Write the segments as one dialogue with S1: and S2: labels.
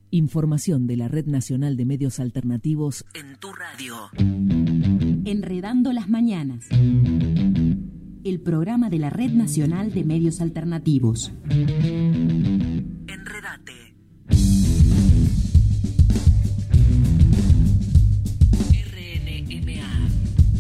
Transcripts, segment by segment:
S1: Información de la Red Nacional de Medios Alternativos en tu radio.
S2: Enredando las Mañanas. El programa de la Red Nacional de Medios Alternativos.
S1: Enredate. RNMA.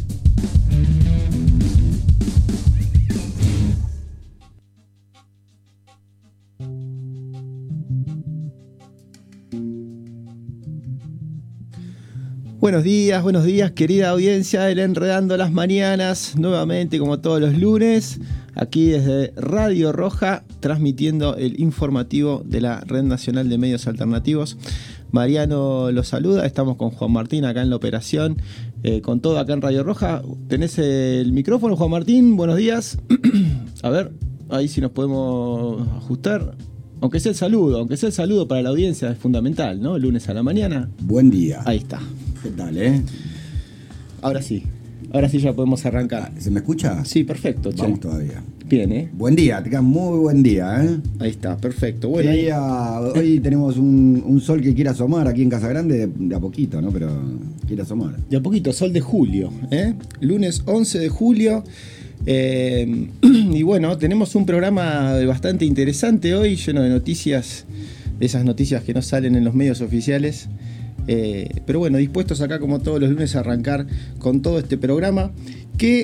S3: Buenos días, querida audiencia del Enredando las Mañanas, nuevamente como todos los lunes, aquí desde Radio Roja, transmitiendo el informativo de la Red Nacional de Medios Alternativos. Mariano los saluda, estamos con Juan Martín acá en la operación, con todo acá en Radio Roja. ¿Tenés el micrófono, Juan Martín? Buenos días. A ver, ahí si nos podemos ajustar. Aunque sea el saludo para la audiencia es fundamental, ¿no? Lunes a la mañana.
S4: Buen día.
S3: Ahí está.
S4: ¿Qué tal,
S3: Ahora sí ya podemos arrancar.
S4: ¿Se me escucha?
S3: Sí, perfecto. Che.
S4: Vamos todavía.
S3: Bien,
S4: Buen día, tengan muy buen día,
S3: Ahí está, perfecto. Bueno,
S4: hoy tenemos un sol que quiere asomar aquí en Casa Grande de a poquito, ¿no? Pero quiere asomar.
S3: De a poquito, sol de julio, Lunes 11 de julio. Y bueno, tenemos un programa bastante interesante hoy, lleno de noticias, de esas noticias que no salen en los medios oficiales. Pero bueno, dispuestos acá como todos los lunes a arrancar con todo este programa que,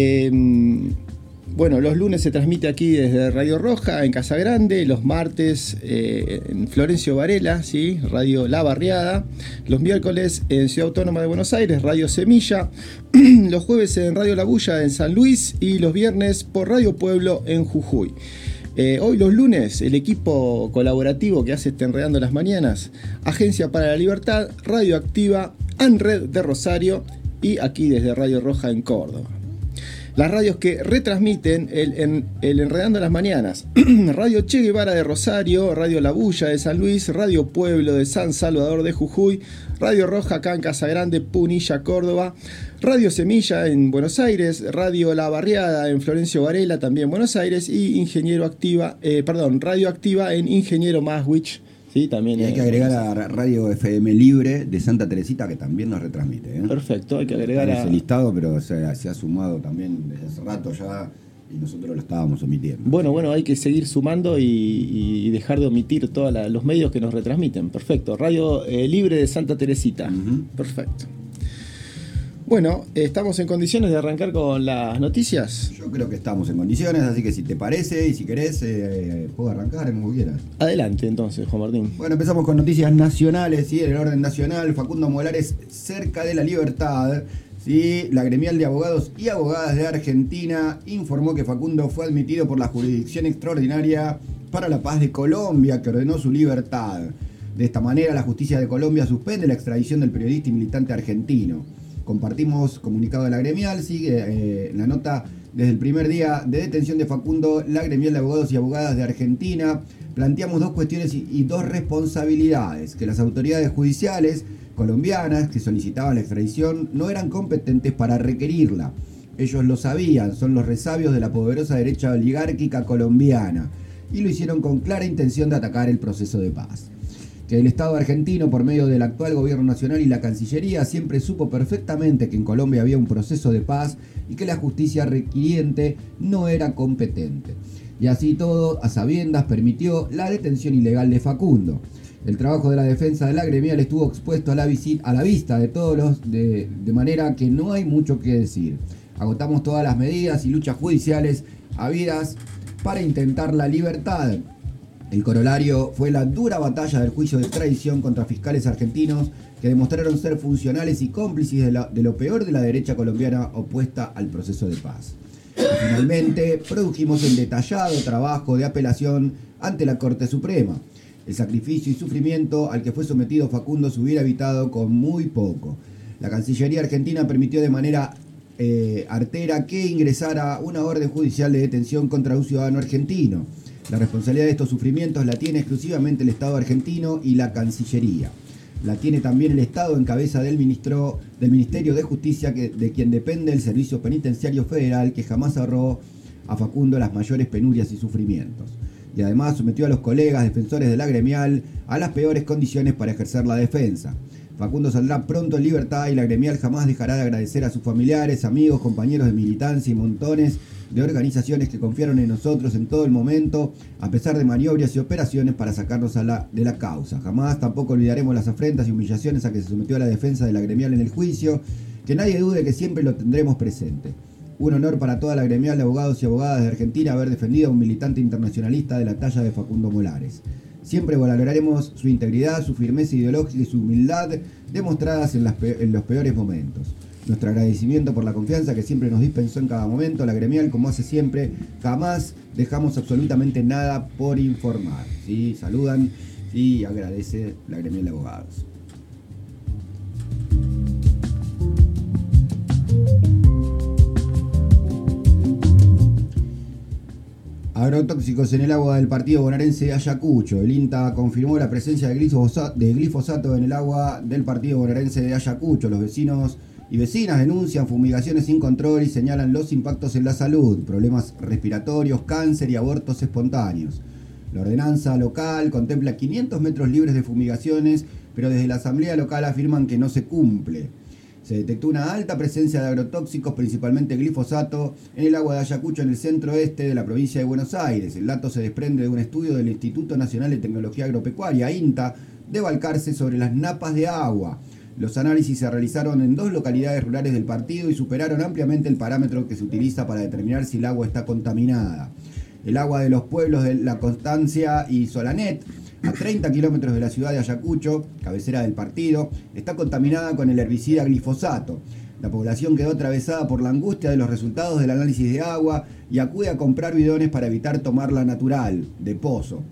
S3: los lunes se transmite aquí desde Radio Roja en Casa Grande, los martes en Florencio Varela, ¿sí? Radio La Barriada, los miércoles en Ciudad Autónoma de Buenos Aires, Radio Semilla, los jueves en Radio La Bulla en San Luis y los viernes por Radio Pueblo en Jujuy. Hoy los lunes, el equipo colaborativo que hace Enredando las Mañanas, Agencia para la Libertad, Radio Activa, ANRED de Rosario y aquí desde Radio Roja en Córdoba. Las radios que retransmiten el Enredando las Mañanas: Radio Che Guevara de Rosario, Radio La Bulla de San Luis, Radio Pueblo de San Salvador de Jujuy, Radio Roja acá en Casa Grande, Punilla, Córdoba, Radio Semilla en Buenos Aires, Radio La Barriada en Florencio Varela, también Buenos Aires, y Radio Activa en Ingeniero Maswich. Sí, también
S4: y hay que agregar a Radio FM Libre de Santa Teresita, que también nos retransmite.
S3: Perfecto, hay que agregar
S4: a ese listado, pero se ha sumado también desde hace rato ya y nosotros lo estábamos omitiendo.
S3: Bueno, hay que seguir sumando y dejar de omitir todos los medios que nos retransmiten. Perfecto, Radio Libre de Santa Teresita. Perfecto. Bueno, ¿estamos en condiciones de arrancar con las noticias?
S4: Yo creo que estamos en condiciones, así que si te parece y si querés, puedo arrancar como quieras.
S3: Adelante entonces, Juan Martín.
S4: Bueno, empezamos con noticias nacionales, ¿sí? En el orden nacional, Facundo Molares cerca de la libertad. ¿Sí? La gremial de abogados y abogadas de Argentina informó que Facundo fue admitido por la Jurisdicción Extraordinaria para la Paz de Colombia, que ordenó su libertad. De esta manera, la justicia de Colombia suspende la extradición del periodista y militante argentino. Compartimos comunicado de la gremial, sigue la nota. Desde el primer día de detención de Facundo, la gremial de abogados y abogadas de Argentina planteamos dos cuestiones y dos responsabilidades: que las autoridades judiciales colombianas que solicitaban la extradición no eran competentes para requerirla. Ellos lo sabían, son los resabios de la poderosa derecha oligárquica colombiana y lo hicieron con clara intención de atacar el proceso de paz. Que el Estado argentino, por medio del actual gobierno nacional y la Cancillería, siempre supo perfectamente que en Colombia había un proceso de paz y que la justicia requiriente no era competente. Y así todo, a sabiendas, permitió la detención ilegal de Facundo. El trabajo de la defensa de la gremial estuvo expuesto a la vista de todos de manera que no hay mucho que decir. Agotamos todas las medidas y luchas judiciales habidas para intentar la libertad. El corolario fue la dura batalla del juicio de extradición contra fiscales argentinos que demostraron ser funcionales y cómplices de lo peor de la derecha colombiana opuesta al proceso de paz. Y finalmente, produjimos el detallado trabajo de apelación ante la Corte Suprema. El sacrificio y sufrimiento al que fue sometido Facundo se hubiera evitado con muy poco. La Cancillería argentina permitió de manera artera que ingresara una orden judicial de detención contra un ciudadano argentino. La responsabilidad de estos sufrimientos la tiene exclusivamente el Estado argentino y la Cancillería. La tiene también el Estado en cabeza del Ministerio de Justicia, de quien depende el Servicio Penitenciario Federal, que jamás ahorró a Facundo las mayores penurias y sufrimientos. y además sometió a los colegas defensores de la gremial a las peores condiciones para ejercer la defensa. Facundo saldrá pronto en libertad y la gremial jamás dejará de agradecer a sus familiares, amigos, compañeros de militancia y montones de organizaciones que confiaron en nosotros en todo el momento, a pesar de maniobras y operaciones para sacarnos de la causa. Jamás tampoco olvidaremos las afrentas y humillaciones a que se sometió a la defensa de la gremial en el juicio, que nadie dude que siempre lo tendremos presente. Un honor para toda la gremial de abogados y abogadas de Argentina haber defendido a un militante internacionalista de la talla de Facundo Molares. Siempre valoraremos su integridad, su firmeza ideológica y su humildad demostradas en los peores momentos. Nuestro agradecimiento por la confianza que siempre nos dispensó en cada momento. La gremial, como hace siempre, jamás dejamos absolutamente nada por informar. ¿Sí? Saludan y agradece la gremial de abogados. Agrotóxicos en el agua del partido bonaerense de Ayacucho. El INTA confirmó la presencia de glifosato en el agua del partido bonaerense de Ayacucho. Los vecinos y vecinas denuncian fumigaciones sin control y señalan los impactos en la salud, problemas respiratorios, cáncer y abortos espontáneos. La ordenanza local contempla 500 metros libres de fumigaciones, pero desde la asamblea local afirman que no se cumple. Se detectó una alta presencia de agrotóxicos, principalmente glifosato, en el agua de Ayacucho, en el centro-oeste de la provincia de Buenos Aires. El dato se desprende de un estudio del Instituto Nacional de Tecnología Agropecuaria, INTA, de Balcarce, sobre las napas de agua. Los análisis se realizaron en 2 localidades rurales del partido y superaron ampliamente el parámetro que se utiliza para determinar si el agua está contaminada. El agua de los pueblos de La Constancia y Solanet, a 30 kilómetros de la ciudad de Ayacucho, cabecera del partido, está contaminada con el herbicida glifosato. La población quedó atravesada por la angustia de los resultados del análisis de agua y acude a comprar bidones para evitar tomarla natural, de pozo.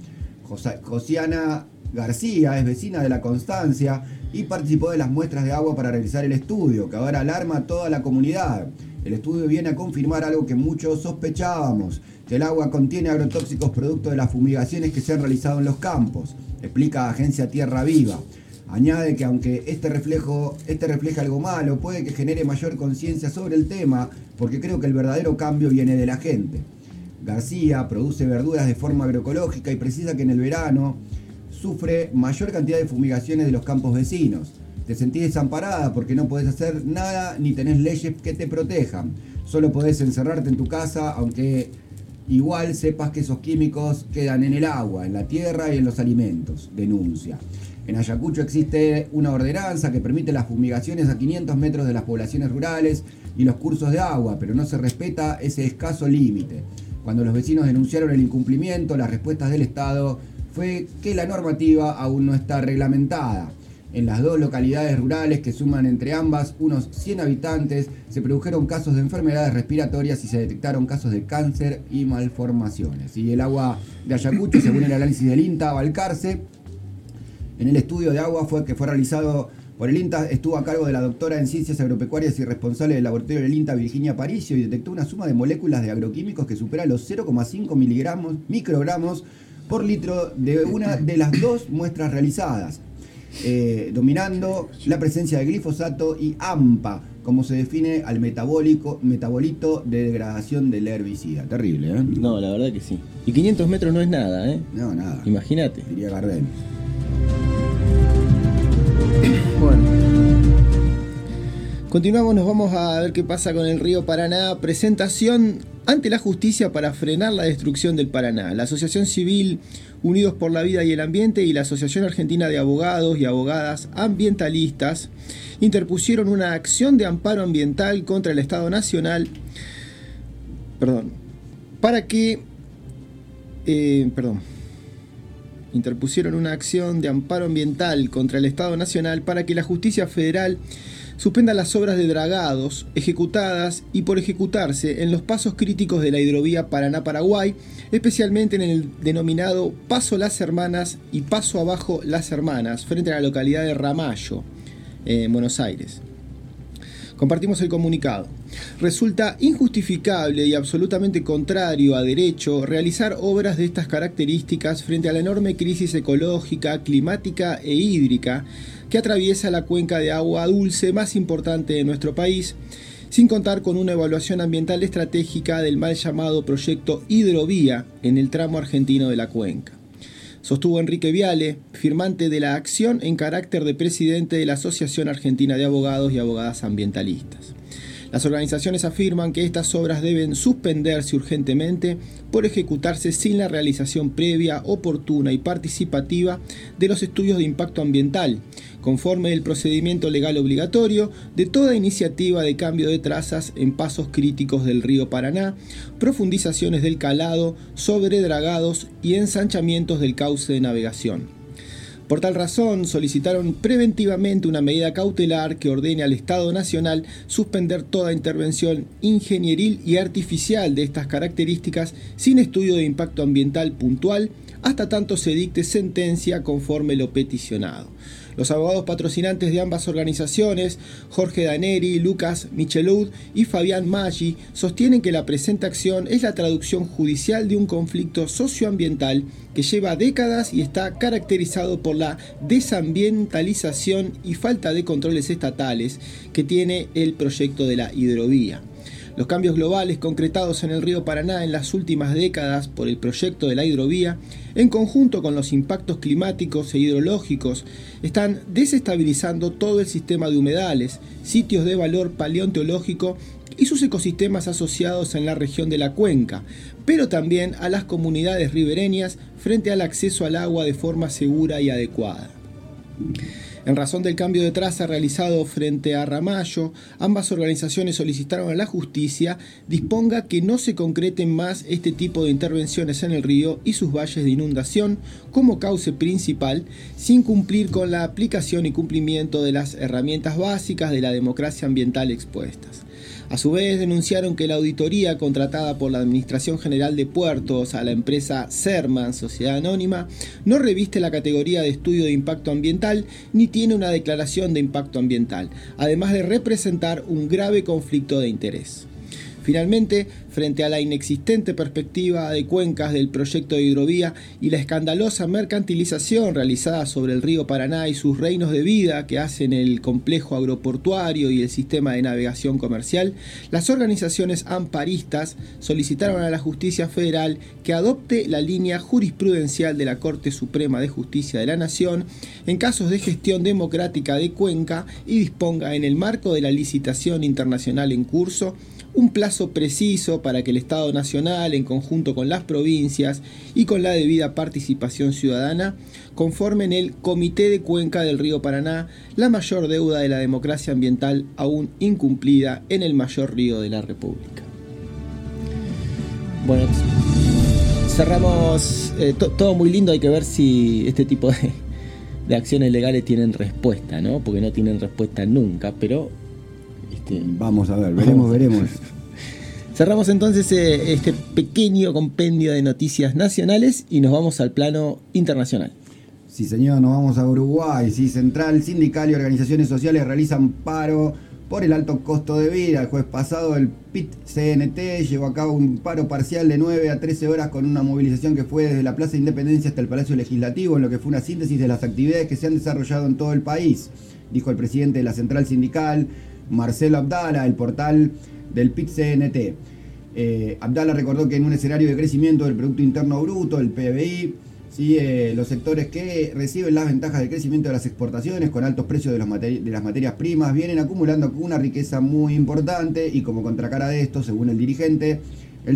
S4: Josiana García es vecina de La Constancia y participó de las muestras de agua para realizar el estudio, que ahora alarma a toda la comunidad. El estudio viene a confirmar algo que muchos sospechábamos, que el agua contiene agrotóxicos producto de las fumigaciones que se han realizado en los campos, explica Agencia Tierra Viva. Añade que aunque este refleja algo malo, puede que genere mayor conciencia sobre el tema, porque creo que el verdadero cambio viene de la gente. García produce verduras de forma agroecológica y precisa que en el verano sufre mayor cantidad de fumigaciones de los campos vecinos. Te sentís desamparada porque no podés hacer nada ni tenés leyes que te protejan. Solo podés encerrarte en tu casa, aunque igual sepas que esos químicos quedan en el agua, en la tierra y en los alimentos, denuncia. En Ayacucho existe una ordenanza que permite las fumigaciones a 500 metros de las poblaciones rurales y los cursos de agua, pero no se respeta ese escaso límite. Cuando los vecinos denunciaron el incumplimiento, las respuestas del Estado fue que la normativa aún no está reglamentada. En las 2 localidades rurales que suman entre ambas unos 100 habitantes, se produjeron casos de enfermedades respiratorias y se detectaron casos de cáncer y malformaciones. Y el agua de Ayacucho, según el análisis del INTA Balcarce, en el estudio de agua que fue realizado por el INTA, estuvo a cargo de la doctora en Ciencias Agropecuarias y responsable del laboratorio del INTA, Virginia Paricio, y detectó una suma de moléculas de agroquímicos que supera los 0,5 microgramos por litro de una de las 2 muestras realizadas. Dominando la presencia de glifosato y AMPA, como se define al metabolito de degradación del herbicida. Terrible, ¿eh?
S3: No, la verdad que sí. Y 500 metros no es nada, ¿eh?
S4: No, nada.
S3: Imagínate.
S4: Diría Gardel.
S3: Bueno. Continuamos, nos vamos a ver qué pasa con el río Paraná. Presentación ante la justicia para frenar la destrucción del Paraná. La Asociación Civil Unidos por la Vida y el Ambiente y la Asociación Argentina de Abogados y Abogadas Ambientalistas interpusieron una acción de amparo ambiental contra el Estado Nacional. Interpusieron una acción de amparo ambiental contra el Estado Nacional para que la justicia federal suspenda las obras de dragados ejecutadas y por ejecutarse en los pasos críticos de la hidrovía Paraná-Paraguay, especialmente en el denominado Paso Las Hermanas y Paso Abajo Las Hermanas, frente a la localidad de Ramallo, en Buenos Aires. Compartimos el comunicado. Resulta injustificable y absolutamente contrario a derecho realizar obras de estas características frente a la enorme crisis ecológica, climática e hídrica que atraviesa la cuenca de agua dulce más importante de nuestro país, sin contar con una evaluación ambiental estratégica del mal llamado proyecto Hidrovía en el tramo argentino de la cuenca. Sostuvo Enrique Viale, firmante de la acción en carácter de presidente de la Asociación Argentina de Abogados y Abogadas Ambientalistas. Las organizaciones afirman que estas obras deben suspenderse urgentemente por ejecutarse sin la realización previa, oportuna y participativa de los estudios de impacto ambiental, conforme el procedimiento legal obligatorio de toda iniciativa de cambio de trazas en pasos críticos del río Paraná, profundizaciones del calado, sobredragados y ensanchamientos del cauce de navegación. Por tal razón, solicitaron preventivamente una medida cautelar que ordene al Estado Nacional suspender toda intervención ingenieril y artificial de estas características sin estudio de impacto ambiental puntual, hasta tanto se dicte sentencia conforme lo peticionado. Los abogados patrocinantes de ambas organizaciones, Jorge Daneri, Lucas Michelud y Fabián Maggi, sostienen que la presente acción es la traducción judicial de un conflicto socioambiental que lleva décadas y está caracterizado por la desambientalización y falta de controles estatales que tiene el proyecto de la hidrovía. Los cambios globales concretados en el río Paraná en las últimas décadas por el proyecto de la hidrovía, en conjunto con los impactos climáticos e hidrológicos, están desestabilizando todo el sistema de humedales, sitios de valor paleontológico y sus ecosistemas asociados en la región de la cuenca, pero también a las comunidades ribereñas frente al acceso al agua de forma segura y adecuada. En razón del cambio de traza realizado frente a Ramallo, ambas organizaciones solicitaron a la justicia disponga que no se concreten más este tipo de intervenciones en el río y sus valles de inundación como cauce principal, sin cumplir con la aplicación y cumplimiento de las herramientas básicas de la democracia ambiental expuestas. A su vez, denunciaron que la auditoría contratada por la Administración General de Puertos a la empresa Serman, Sociedad Anónima, no reviste la categoría de estudio de impacto ambiental ni tiene una declaración de impacto ambiental, además de representar un grave conflicto de interés. Finalmente, frente a la inexistente perspectiva de cuencas del proyecto de hidrovía y la escandalosa mercantilización realizada sobre el río Paraná y sus reinos de vida que hacen el complejo agroportuario y el sistema de navegación comercial, las organizaciones amparistas solicitaron a la Justicia Federal que adopte la línea jurisprudencial de la Corte Suprema de Justicia de la Nación en casos de gestión democrática de cuenca y disponga en el marco de la licitación internacional en curso un plazo preciso para que el Estado Nacional, en conjunto con las provincias y con la debida participación ciudadana, conformen el Comité de Cuenca del Río Paraná, la mayor deuda de la democracia ambiental aún incumplida en el mayor río de la República. Bueno, cerramos todo muy lindo, hay que ver si este tipo de acciones legales tienen respuesta, ¿no? Porque no tienen respuesta nunca, pero...
S4: Vamos a ver, veremos.
S3: Cerramos entonces este pequeño compendio de noticias nacionales y nos vamos al plano internacional.
S4: Sí, señor, nos vamos a Uruguay. Sí, Central Sindical y organizaciones sociales realizan paro por el alto costo de vida. El jueves pasado el PIT-CNT llevó a cabo un paro parcial de 9 a 13 horas con una movilización que fue desde la Plaza de Independencia hasta el Palacio Legislativo, en lo que fue una síntesis de las actividades que se han desarrollado en todo el país, dijo el presidente de la Central Sindical, Marcelo Abdala, el portal del PIT-CNT. Abdala recordó que en un escenario de crecimiento del Producto Interno Bruto, el PBI, ¿sí? Los sectores que reciben las ventajas del crecimiento de las exportaciones con altos precios de las materias primas vienen acumulando una riqueza muy importante y como contracara de esto, según el dirigente, el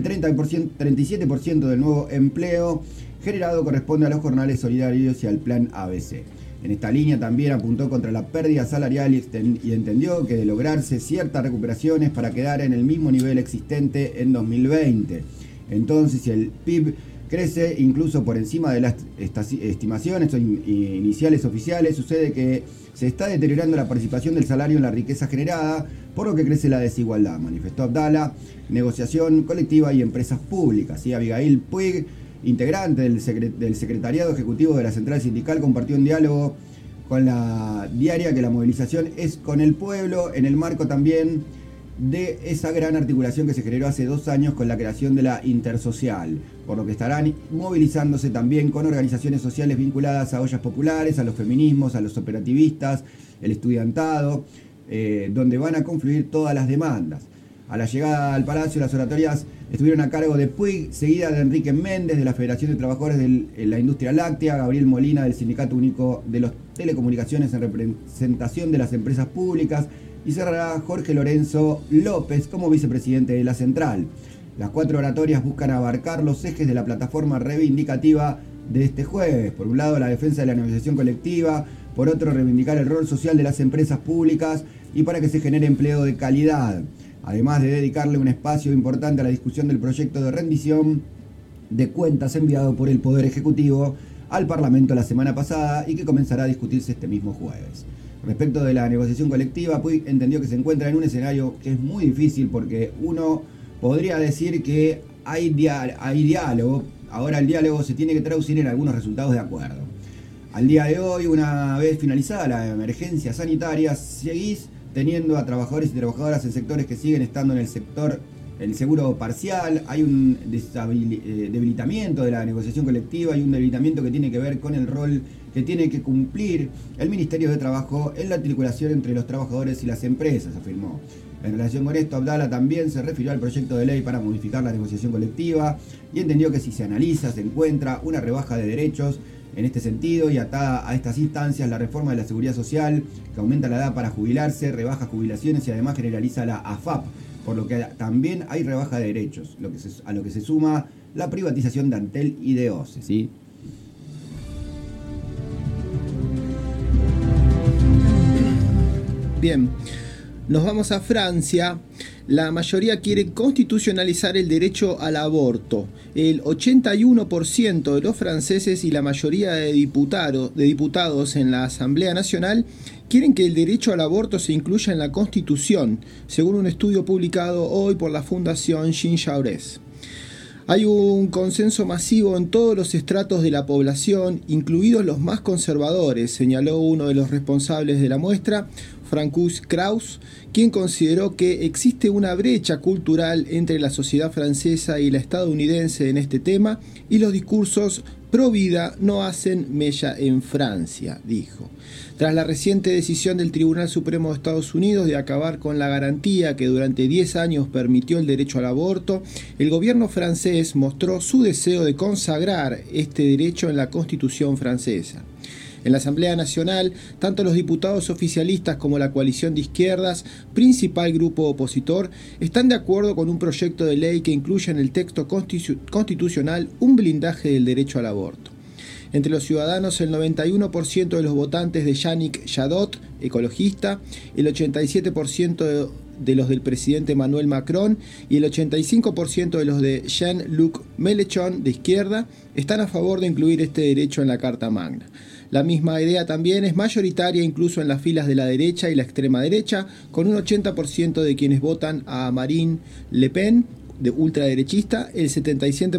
S4: 37% del nuevo empleo generado corresponde a los jornales solidarios y al plan ABC. En esta línea también apuntó contra la pérdida salarial y entendió que de lograrse ciertas recuperaciones para quedar en el mismo nivel existente en 2020. Entonces, si el PIB crece incluso por encima de las estimaciones iniciales oficiales, sucede que se está deteriorando la participación del salario en la riqueza generada, por lo que crece la desigualdad, manifestó Abdala, negociación colectiva y empresas públicas. ¿Sí? Abigail Puig, integrante del secretariado ejecutivo de la Central Sindical, compartió un diálogo con la diaria que la movilización es con el pueblo en el marco también de esa gran articulación que se generó hace 2 años con la creación de la Intersocial, por lo que estarán movilizándose también con organizaciones sociales vinculadas a ollas populares, a los feminismos, a los operativistas, el estudiantado, donde van a confluir todas las demandas. A la llegada al Palacio, las oratorias estuvieron a cargo de Puig, seguida de Enrique Méndez, de la Federación de Trabajadores de la Industria Láctea, Gabriel Molina, del Sindicato Único de las Telecomunicaciones en representación de las empresas públicas, y cerrará Jorge Lorenzo López como vicepresidente de la Central. Las 4 oratorias buscan abarcar los ejes de la plataforma reivindicativa de este jueves. Por un lado, la defensa de la negociación colectiva, por otro, reivindicar el rol social de las empresas públicas y para que se genere empleo de calidad. Además de dedicarle un espacio importante a la discusión del proyecto de rendición de cuentas enviado por el Poder Ejecutivo al Parlamento la semana pasada y que comenzará a discutirse este mismo jueves. Respecto de la negociación colectiva, Puig entendió que se encuentra en un escenario que es muy difícil porque uno podría decir que hay diálogo, ahora el diálogo se tiene que traducir en algunos resultados de acuerdo. Al día de hoy, una vez finalizada la emergencia sanitaria, seguís teniendo a trabajadores y trabajadoras en sectores que siguen estando en el seguro parcial. Hay un debilitamiento de la negociación colectiva y un debilitamiento que tiene que ver con el rol que tiene que cumplir el Ministerio de Trabajo en la articulación entre los trabajadores y las empresas, afirmó. En relación con esto, Abdala también se refirió al proyecto de ley para modificar la negociación colectiva y entendió que si se analiza, se encuentra una rebaja de derechos en este sentido, y atada a estas instancias la reforma de la Seguridad Social, que aumenta la edad para jubilarse, rebaja jubilaciones y además generaliza la AFAP, por lo que también hay rebaja de derechos, a lo que se suma la privatización de Antel y de OCE, ¿sí?
S3: Bien, nos vamos a Francia. La mayoría quiere constitucionalizar el derecho al aborto. El 81% de los franceses y la mayoría de diputados en la Asamblea Nacional quieren que el derecho al aborto se incluya en la Constitución, según un estudio publicado hoy por la Fundación Jean Jaurès. Hay un consenso masivo en todos los estratos de la población, incluidos los más conservadores, señaló uno de los responsables de la muestra, Francois Kraus, quien consideró que existe una brecha cultural entre la sociedad francesa y la estadounidense en este tema y los discursos pro vida no hacen mella en Francia, dijo. Tras la reciente decisión del Tribunal Supremo de Estados Unidos de acabar con la garantía que durante 10 años permitió el derecho al aborto, el gobierno francés mostró su deseo de consagrar este derecho en la Constitución francesa. En la Asamblea Nacional, tanto los diputados oficialistas como la coalición de izquierdas, principal grupo opositor, están de acuerdo con un proyecto de ley que incluya en el texto constitucional un blindaje del derecho al aborto. Entre los ciudadanos, el 91% de los votantes de Yannick Jadot, ecologista, el 87% de los del presidente Emmanuel Macron y el 85% de los de Jean-Luc Mélenchon, de izquierda, están a favor de incluir este derecho en la Carta Magna. La misma idea también es mayoritaria incluso en las filas de la derecha y la extrema derecha, con un 80% de quienes votan a Marine Le Pen, de ultraderechista, el 77%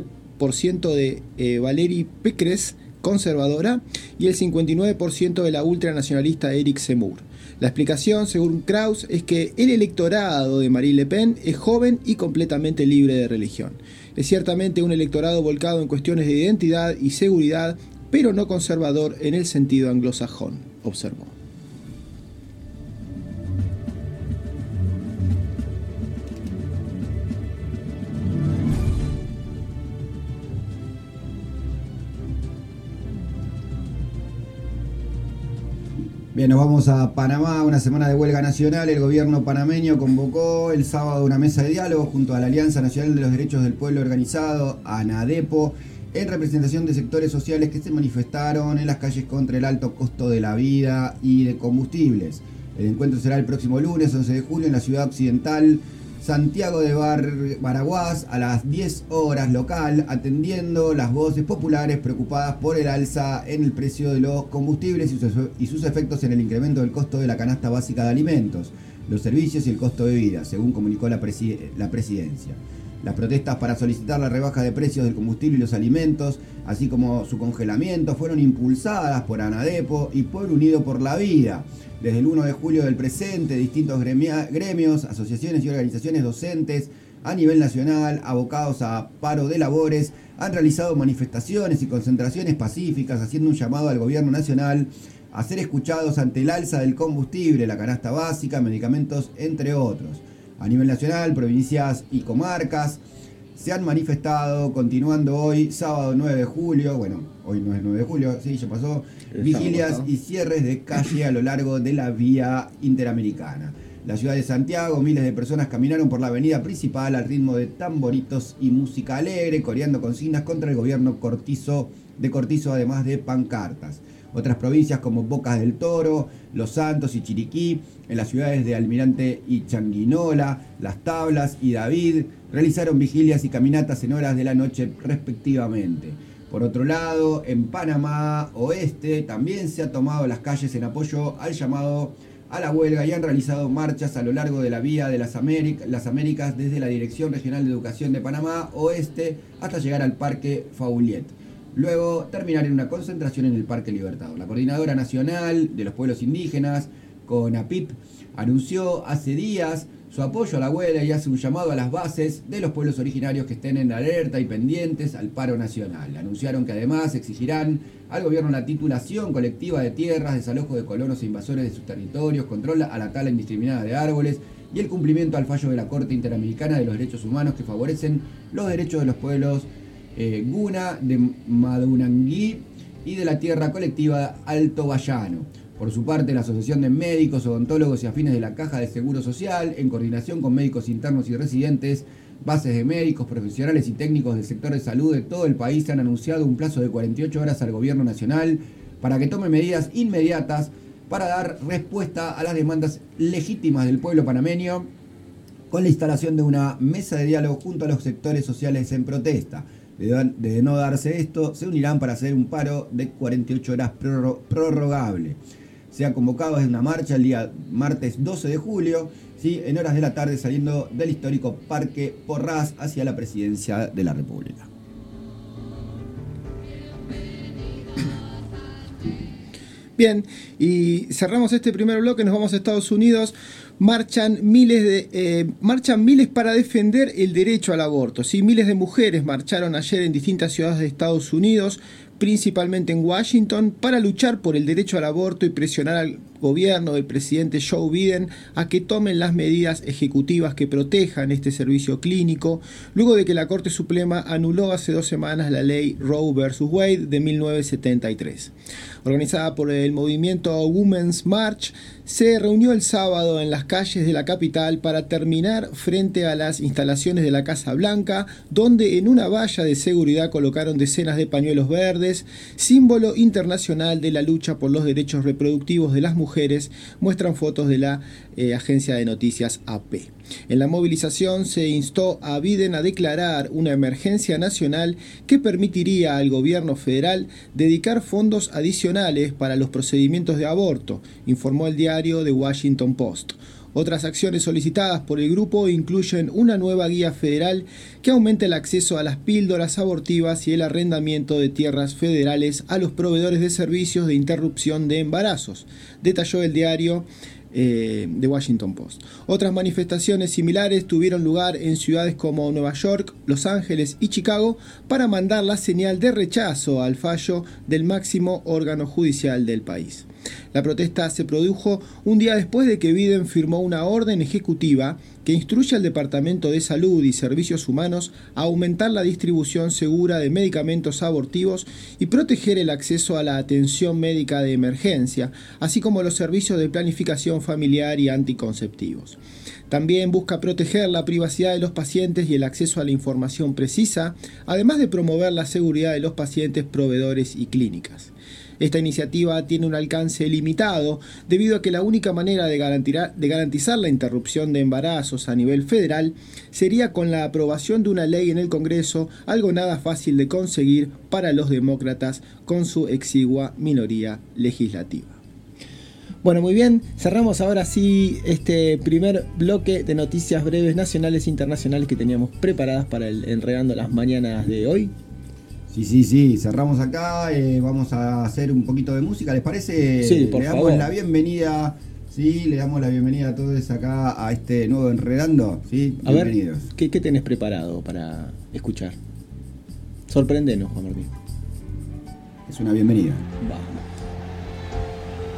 S3: de Valérie Pécresse, conservadora, y el 59% de la ultranacionalista Éric Zemmour. La explicación, según Kraus, es que el electorado de Marine Le Pen es joven y completamente libre de religión. Es ciertamente un electorado volcado en cuestiones de identidad y seguridad, pero no conservador en el sentido anglosajón, observó.
S4: Bien, nos vamos a Panamá, una semana de huelga nacional. El gobierno panameño convocó el sábado una mesa de diálogo junto a la Alianza Nacional de los Derechos del Pueblo Organizado, ANADEPO, en representación de sectores sociales que se manifestaron en las calles contra el alto costo de la vida y de combustibles. El encuentro será el próximo lunes, 11 de julio, en la ciudad occidental Santiago de Baraguás, a las 10 horas local, atendiendo las voces populares preocupadas por el alza en el precio de los combustibles y sus efectos en el incremento del costo de la canasta básica de alimentos, los servicios y el costo de vida, según comunicó la presidencia. Las protestas para solicitar la rebaja de precios del combustible y los alimentos, así como su congelamiento, fueron impulsadas por ANADEPO y Pueblo Unido por la Vida. Desde el 1 de julio del presente, distintos gremios, asociaciones y organizaciones docentes a nivel nacional, abocados a paro de labores, han realizado manifestaciones y concentraciones pacíficas, haciendo un llamado al gobierno nacional a ser escuchados ante el alza del combustible, la canasta básica, medicamentos, entre otros. A nivel nacional, provincias y comarcas se han manifestado, continuando hoy, sábado 9 de julio, bueno, hoy no es 9 de julio, sí, ya pasó, vigilias y cierres de calle a lo largo de la vía interamericana. La ciudad de Santiago, miles de personas caminaron por la avenida principal al ritmo de tamboritos y música alegre, coreando consignas contra el gobierno de Cortizo, además de pancartas. Otras provincias como Bocas del Toro, Los Santos y Chiriquí, en las ciudades de Almirante y Changuinola, Las Tablas y David, realizaron vigilias y caminatas en horas de la noche respectivamente. Por otro lado, en Panamá Oeste también se ha tomado las calles en apoyo al llamado a la huelga y han realizado marchas a lo largo de la vía de las Américas desde la Dirección Regional de Educación de Panamá Oeste hasta llegar al Parque Fauliet. Luego terminar en una concentración en el Parque Libertador. La Coordinadora Nacional de los Pueblos Indígenas, CONAPIP, anunció hace días su apoyo a la huelga y hace un llamado a las bases de los pueblos originarios que estén en alerta y pendientes al paro nacional. Anunciaron que además exigirán al gobierno la titulación colectiva de tierras, desalojo de colonos e invasores de sus territorios, control a la tala indiscriminada de árboles y el cumplimiento al fallo de la Corte Interamericana de los Derechos Humanos que favorecen los derechos de los pueblos Guna, de Madunangui y de la tierra colectiva Alto Bayano. Por su parte, la Asociación de Médicos, Odontólogos y Afines de la Caja de Seguro Social, en coordinación con médicos internos y residentes, bases de médicos, profesionales y técnicos del sector de salud de todo el país, han anunciado un plazo de 48 horas al gobierno nacional para que tome medidas inmediatas para dar respuesta a las demandas legítimas del pueblo panameño, con la instalación de una mesa de diálogo junto a los sectores sociales en protesta. De no darse esto, se unirán para hacer un paro de 48 horas prorrogable. Se ha convocado una marcha el día martes 12 de julio, ¿sí?, en horas de la tarde, saliendo del histórico Parque Porras hacia la Presidencia de la República.
S3: Bien, y cerramos este primer bloque, nos vamos a Estados Unidos. Marchan miles para defender el derecho al aborto. Sí, miles de mujeres marcharon ayer en distintas ciudades de Estados Unidos, principalmente en Washington, para luchar por el derecho al aborto y presionar al gobierno del presidente Joe Biden a que tomen las medidas ejecutivas que protejan este servicio clínico, luego de que la Corte Suprema anuló hace 2 semanas la ley Roe vs. Wade de 1973. Organizada por el movimiento Women's March, se reunió el sábado en las calles de la capital para terminar frente a las instalaciones de la Casa Blanca, donde en una valla de seguridad colocaron decenas de pañuelos verdes, símbolo internacional de la lucha por los derechos reproductivos de las mujeres, muestran fotos de la agencia de noticias AP. En la movilización se instó a Biden a declarar una emergencia nacional que permitiría al gobierno federal dedicar fondos adicionales para los procedimientos de aborto, informó el diario The Washington Post. Otras acciones solicitadas por el grupo incluyen una nueva guía federal que aumente el acceso a las píldoras abortivas y el arrendamiento de tierras federales a los proveedores de servicios de interrupción de embarazos, detalló el diario The Washington Post. Otras manifestaciones similares tuvieron lugar en ciudades como Nueva York, Los Ángeles y Chicago para mandar la señal de rechazo al fallo del máximo órgano judicial del país. La protesta se produjo un día después de que Biden firmó una orden ejecutiva que instruye al Departamento de Salud y Servicios Humanos a aumentar la distribución segura de medicamentos abortivos y proteger el acceso a la atención médica de emergencia, así como los servicios de planificación familiar y anticonceptivos. También busca proteger la privacidad de los pacientes y el acceso a la información precisa, además de promover la seguridad de los pacientes, proveedores y clínicas. Esta iniciativa tiene un alcance limitado debido a que la única manera de garantizar la interrupción de embarazos a nivel federal sería con la aprobación de una ley en el Congreso, algo nada fácil de conseguir para los demócratas con su exigua minoría legislativa. Bueno, muy bien, cerramos ahora sí este primer bloque de noticias breves nacionales e internacionales que teníamos preparadas para el Enredando las Mañanas de hoy.
S4: Sí, cerramos acá, vamos a hacer un poquito de música, ¿les parece?
S3: Sí, por favor.
S4: Le damos la bienvenida, sí, le damos la bienvenida a todos acá a este nuevo Enredando, sí, bienvenidos.
S3: A ver, ¿qué tenés preparado para escuchar? Sorpréndenos, Juan Martín.
S4: Es una bienvenida.
S3: Vamos.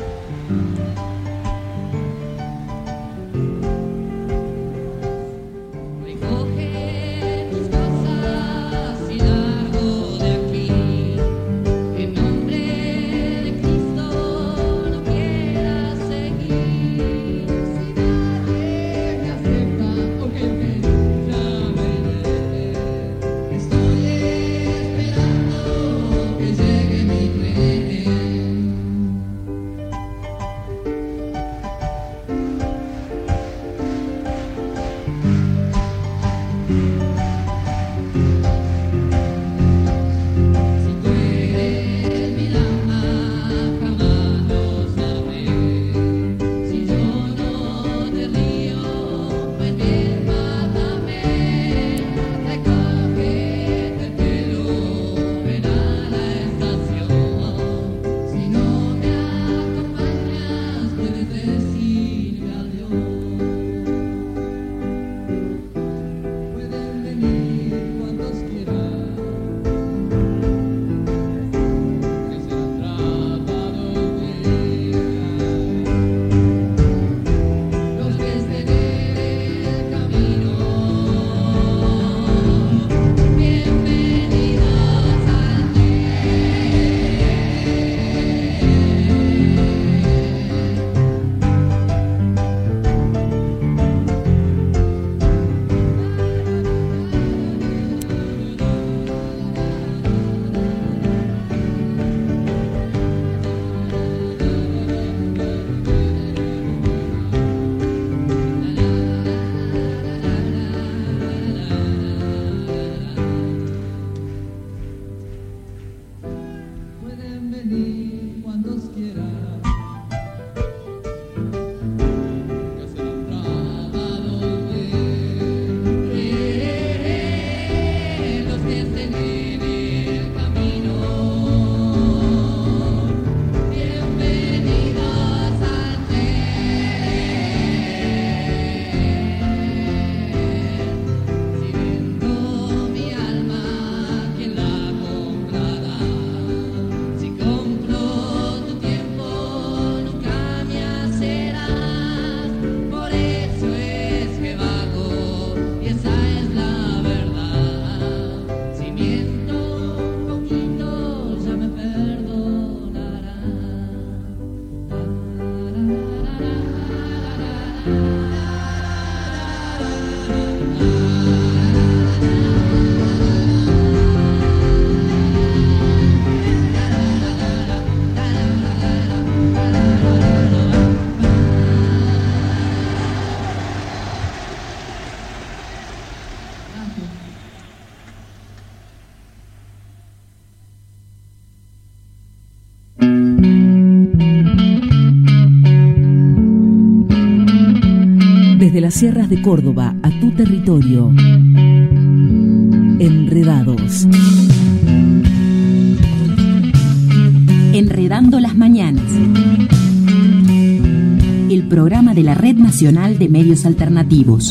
S1: las sierras de Córdoba a tu territorio. Enredados.
S2: Enredando las mañanas. El programa de la Red Nacional de Medios Alternativos.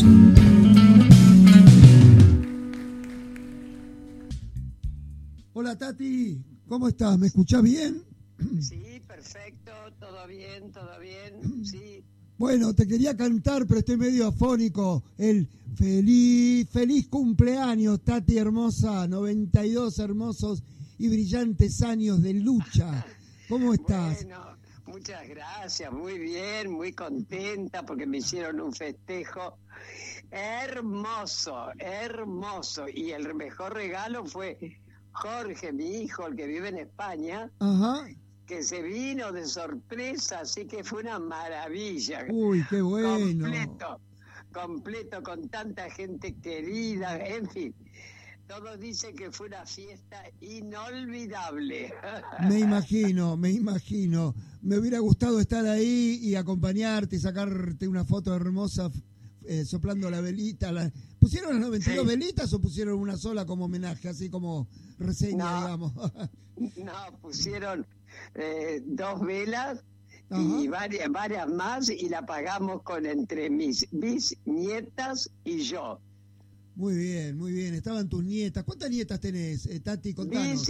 S5: Hola Tati, ¿cómo estás? ¿Me escuchás bien?
S6: Sí, perfecto, todo bien, sí.
S5: Bueno, te quería cantar, pero estoy medio afónico. El feliz cumpleaños, Tati hermosa, 92 hermosos y brillantes años de lucha. ¿Cómo estás?
S6: Bueno, muchas gracias, muy bien, muy contenta porque me hicieron un festejo hermoso. Y el mejor regalo fue Jorge, mi hijo, el que vive en España.
S5: Ajá.
S6: Que se vino de sorpresa, así que fue una maravilla.
S5: Uy, qué bueno.
S6: Completo, con tanta gente querida, en fin. Todos dicen que fue una fiesta inolvidable.
S5: Me imagino. Me hubiera gustado estar ahí y acompañarte y sacarte una foto hermosa soplando la velita. ¿Pusieron las 92 velitas o pusieron una sola como homenaje, así como reseña, digamos?
S6: No, pusieron 2 velas.
S5: Ajá.
S6: Y varias más, y la pagamos entre mis bisnietas y yo.
S5: Muy bien. Estaban tus nietas. ¿Cuántas nietas tenés, Tati? Contanos.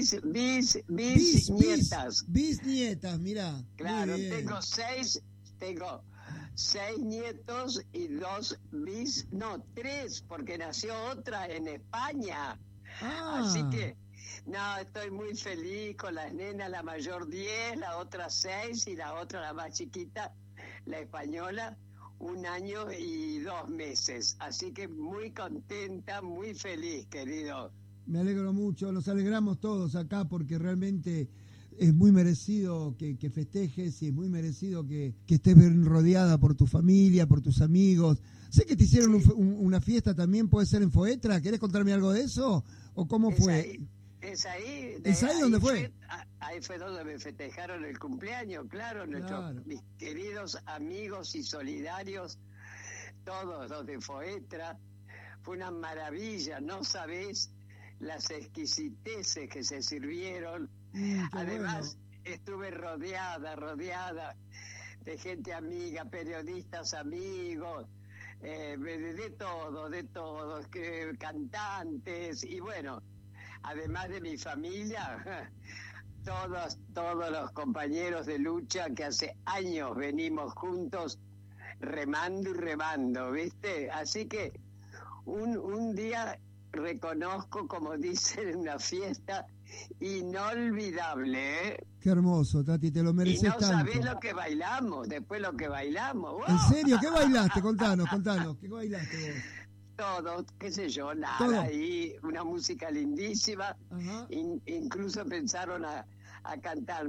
S6: Bisnietas.
S5: Bisnietas, mirá.
S6: Claro, tengo seis nietos y 3, porque nació otra en España. Así que no, estoy muy feliz con las nenas, la mayor 10, la otra 6 y la otra, la más chiquita, la española, 1 año y 2 meses. Así que muy contenta, muy feliz, querido.
S5: Me alegro mucho, nos alegramos todos acá porque realmente es muy merecido que festejes y es muy merecido que estés bien rodeada por tu familia, por tus amigos. Sé que te hicieron una fiesta también, puede ser en Foetra. ¿Querés contarme algo de eso? ¿O cómo fue?
S6: ¿Es ahí
S5: dónde fue?
S6: Ahí fue donde me festejaron el cumpleaños, claro. Mis queridos amigos y solidarios, todos los de Foetra. Fue una maravilla, no sabés las exquisiteces que se sirvieron. Además, estuve rodeada de gente amiga, periodistas amigos, de todo, cantantes, y bueno, además de mi familia, todos los compañeros de lucha que hace años venimos juntos remando, ¿viste? Así que un día reconozco, como dicen, una fiesta inolvidable, ¿eh?
S5: Qué hermoso, Tati, te lo mereces tanto.
S6: Y no sabés lo que bailamos, ¡wow!
S5: ¿En serio? ¿Qué bailaste? Contanos, ¿qué bailaste vos?
S6: Todo, qué sé yo, nada,
S5: ¿todo?
S6: Ahí una música lindísima. Incluso pensaron a cantar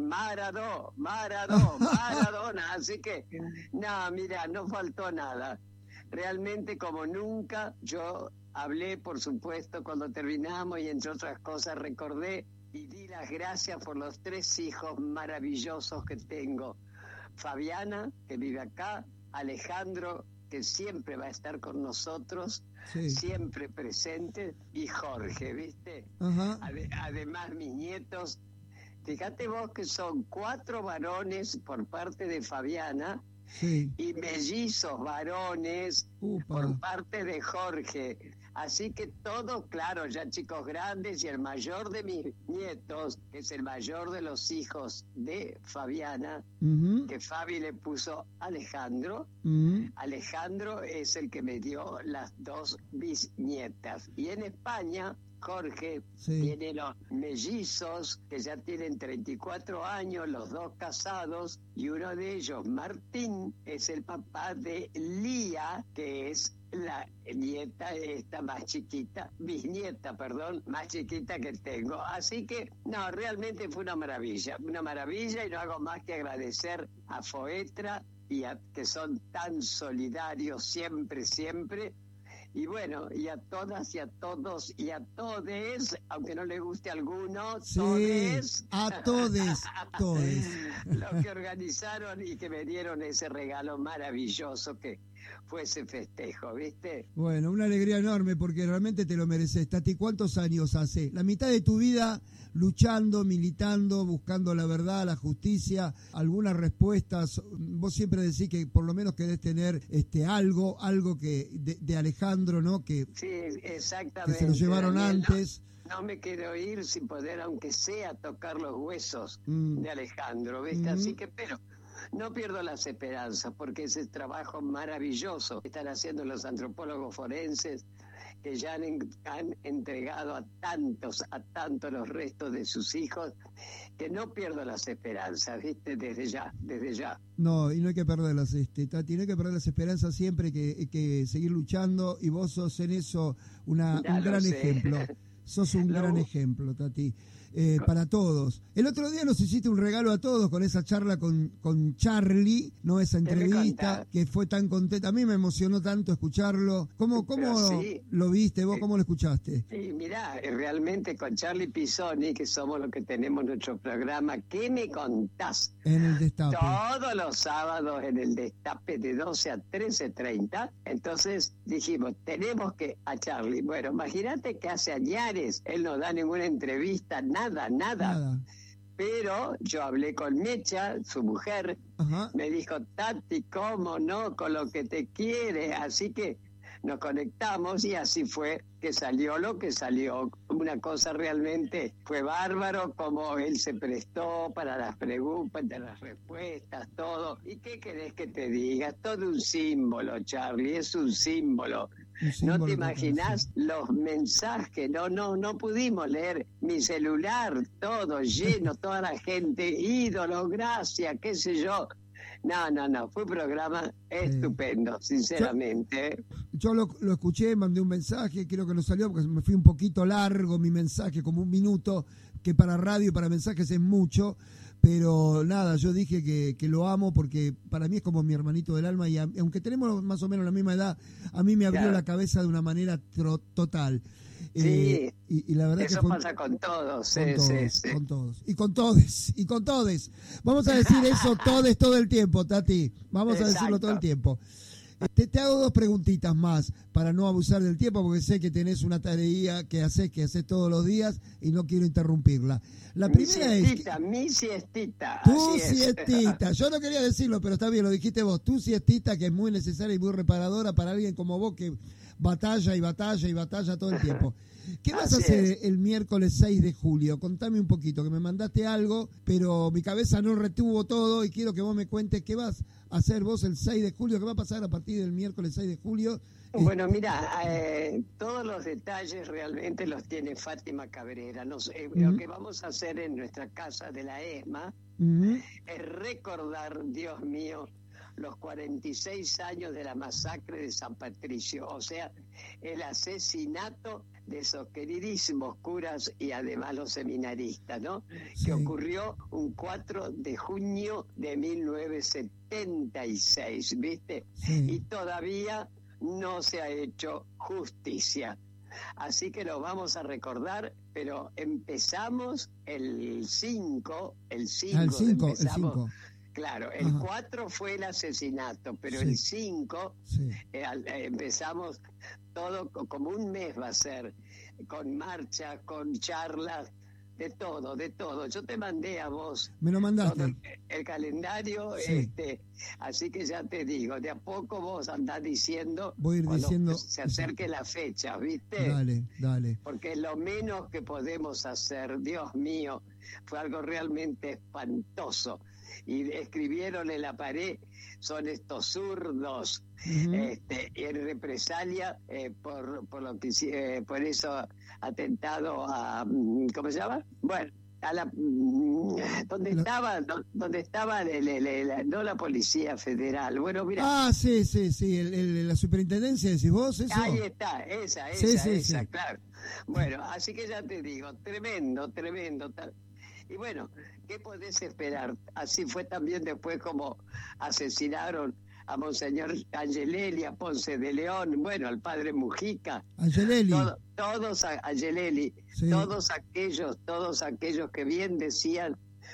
S6: Maradona, así que no, mira, no faltó nada. Realmente como nunca. Yo hablé, por supuesto, cuando terminamos, y entre otras cosas recordé y di las gracias por los 3 hijos maravillosos que tengo. Fabiana, que vive acá, Alejandro, que siempre va a estar con nosotros, siempre presente, y Jorge, ¿viste? Además, mis nietos, fíjate vos que son 4 varones por parte de Fabiana, y mellizos varones por parte de Jorge. Así que todos, claro, ya chicos grandes, y el mayor de mis nietos, que es el mayor de los hijos de Fabiana, que Fabi le puso Alejandro. Alejandro es el que me dio las 2 bisnietas. Y en España, Jorge tiene los mellizos, que ya tienen 34 años, los 2 casados, y uno de ellos, Martín, es el papá de Lía, que es la nieta esta más chiquita, bisnieta, perdón, más chiquita que tengo. Así que, no, realmente fue una maravilla, y no hago más que agradecer a Foetra que son tan solidarios siempre. Y bueno, y a todas y a todos y a todes, aunque no le guste a alguno, todes.
S5: A todes.
S6: Los que organizaron y que me dieron ese regalo maravilloso que fue ese festejo, ¿viste?
S5: Bueno, una alegría enorme porque realmente te lo mereces. Tati, ¿cuántos años hace? La mitad de tu vida luchando, militando, buscando la verdad, la justicia, algunas respuestas. Vos siempre decís que por lo menos querés tener algo que de Alejandro, ¿no? Que,
S6: sí, exactamente.
S5: Que se lo llevaron
S6: Daniel,
S5: antes.
S6: No me quiero ir sin poder, aunque sea, tocar los huesos de Alejandro, ¿viste? Así que, pero no pierdo las esperanzas, porque ese trabajo maravilloso que están haciendo los antropólogos forenses, que ya han entregado a tantos los restos de sus hijos, que no pierdo las esperanzas, ¿viste? Desde ya.
S5: No, y no hay que perderlas, Tati, no hay que perder las esperanzas siempre, que seguir luchando, y vos sos en eso un gran ejemplo. Sos un gran ejemplo, Tati, para todos. El otro día nos hiciste un regalo a todos con esa charla con Charlie, ¿no? Esa entrevista que fue tan contenta. A mí me emocionó tanto escucharlo. ¿Cómo sí lo viste vos? ¿Cómo lo escuchaste?
S6: Sí, mirá, realmente con Charlie Pisoni, que somos los que tenemos nuestro programa, ¿qué me contás?
S5: En el Destape.
S6: Todos los sábados en el Destape de 12 a 13:30. Entonces dijimos, tenemos que a Charlie. Bueno, imagínate que hace años él no da ninguna entrevista, nada. Pero yo hablé con Mecha, su mujer, me dijo, Tati, ¿cómo no? Con lo que te quiere. Así que nos conectamos y así fue que salió lo que salió. Una cosa realmente fue bárbaro, como él se prestó para las preguntas, las respuestas, todo. ¿Y qué querés que te diga? Es todo un símbolo, Charlie, es un símbolo. No te imaginás los mensajes, no pudimos leer, mi celular todo lleno, toda la gente, ídolo, gracias, qué sé yo. No, fue un programa estupendo, sinceramente.
S5: Yo lo escuché, mandé un mensaje, creo que no salió porque me fui un poquito largo mi mensaje, como un minuto, que para radio y para mensajes es mucho. Pero nada, yo dije que lo amo porque para mí es como mi hermanito del alma, y aunque tenemos más o menos la misma edad, a mí me abrió la cabeza de una manera total.
S6: Sí,
S5: y la verdad
S6: eso
S5: que
S6: pasa con todos.
S5: Con todos. Y con todes. Vamos a decir eso todes todo el tiempo, Tati. Vamos a decirlo todo el tiempo. Te hago dos preguntitas más para no abusar del tiempo, porque sé que tenés una tarea que haces todos los días y no quiero interrumpirla. La primera
S6: mi siestita.
S5: Tu siestita. Yo no quería decirlo, pero está bien, lo dijiste vos. Tu siestita, que es muy necesaria y muy reparadora para alguien como vos que batalla todo el tiempo. ¿Qué vas a hacer el miércoles 6 de julio? Contame un poquito, que me mandaste algo, pero mi cabeza no retuvo todo y quiero que vos me cuentes qué vas a hacer vos el 6 de julio, qué va a pasar a partir del miércoles 6 de julio.
S6: Bueno, mira, todos los detalles realmente los tiene Fátima Cabrera. Lo que vamos a hacer en nuestra casa de la ESMA es recordar, Dios mío, los 46 años de la masacre de San Patricio, o sea, el asesinato de esos queridísimos curas y además los seminaristas, ¿no? Sí. Que ocurrió un 4 de junio de 1976, ¿viste? Sí. Y todavía no se ha hecho justicia. Así que lo vamos a recordar, pero empezamos el 5. El 5. Claro, el 4 fue el asesinato, pero el 5 empezamos todo, como un mes va a ser, con marchas, con charlas, de todo. Yo te mandé a vos.
S5: Me lo mandaste.
S6: El calendario, así que ya te digo, de a poco vos andás diciendo.
S5: Voy a ir diciendo.
S6: Se acerque la fecha, ¿viste?
S5: Dale.
S6: Porque es lo menos que podemos hacer, Dios mío, fue algo realmente espantoso. Y escribieron en la pared, son estos zurdos, y en represalia por lo que por eso atentado a, ¿cómo se llama? Bueno, a la donde estaba no la Policía Federal. Bueno, mira.
S5: Sí, la superintendencia, decís vos, eso.
S6: Ahí está, esa, claro. Bueno, así que ya te digo, tremendo. Y bueno, ¿qué podés esperar? Así fue también después como asesinaron a Monseñor Angelelli, a Ponce de León, bueno, al padre Mujica.
S5: Angelelli.
S6: Todos Angelelli, todos aquellos que bien decían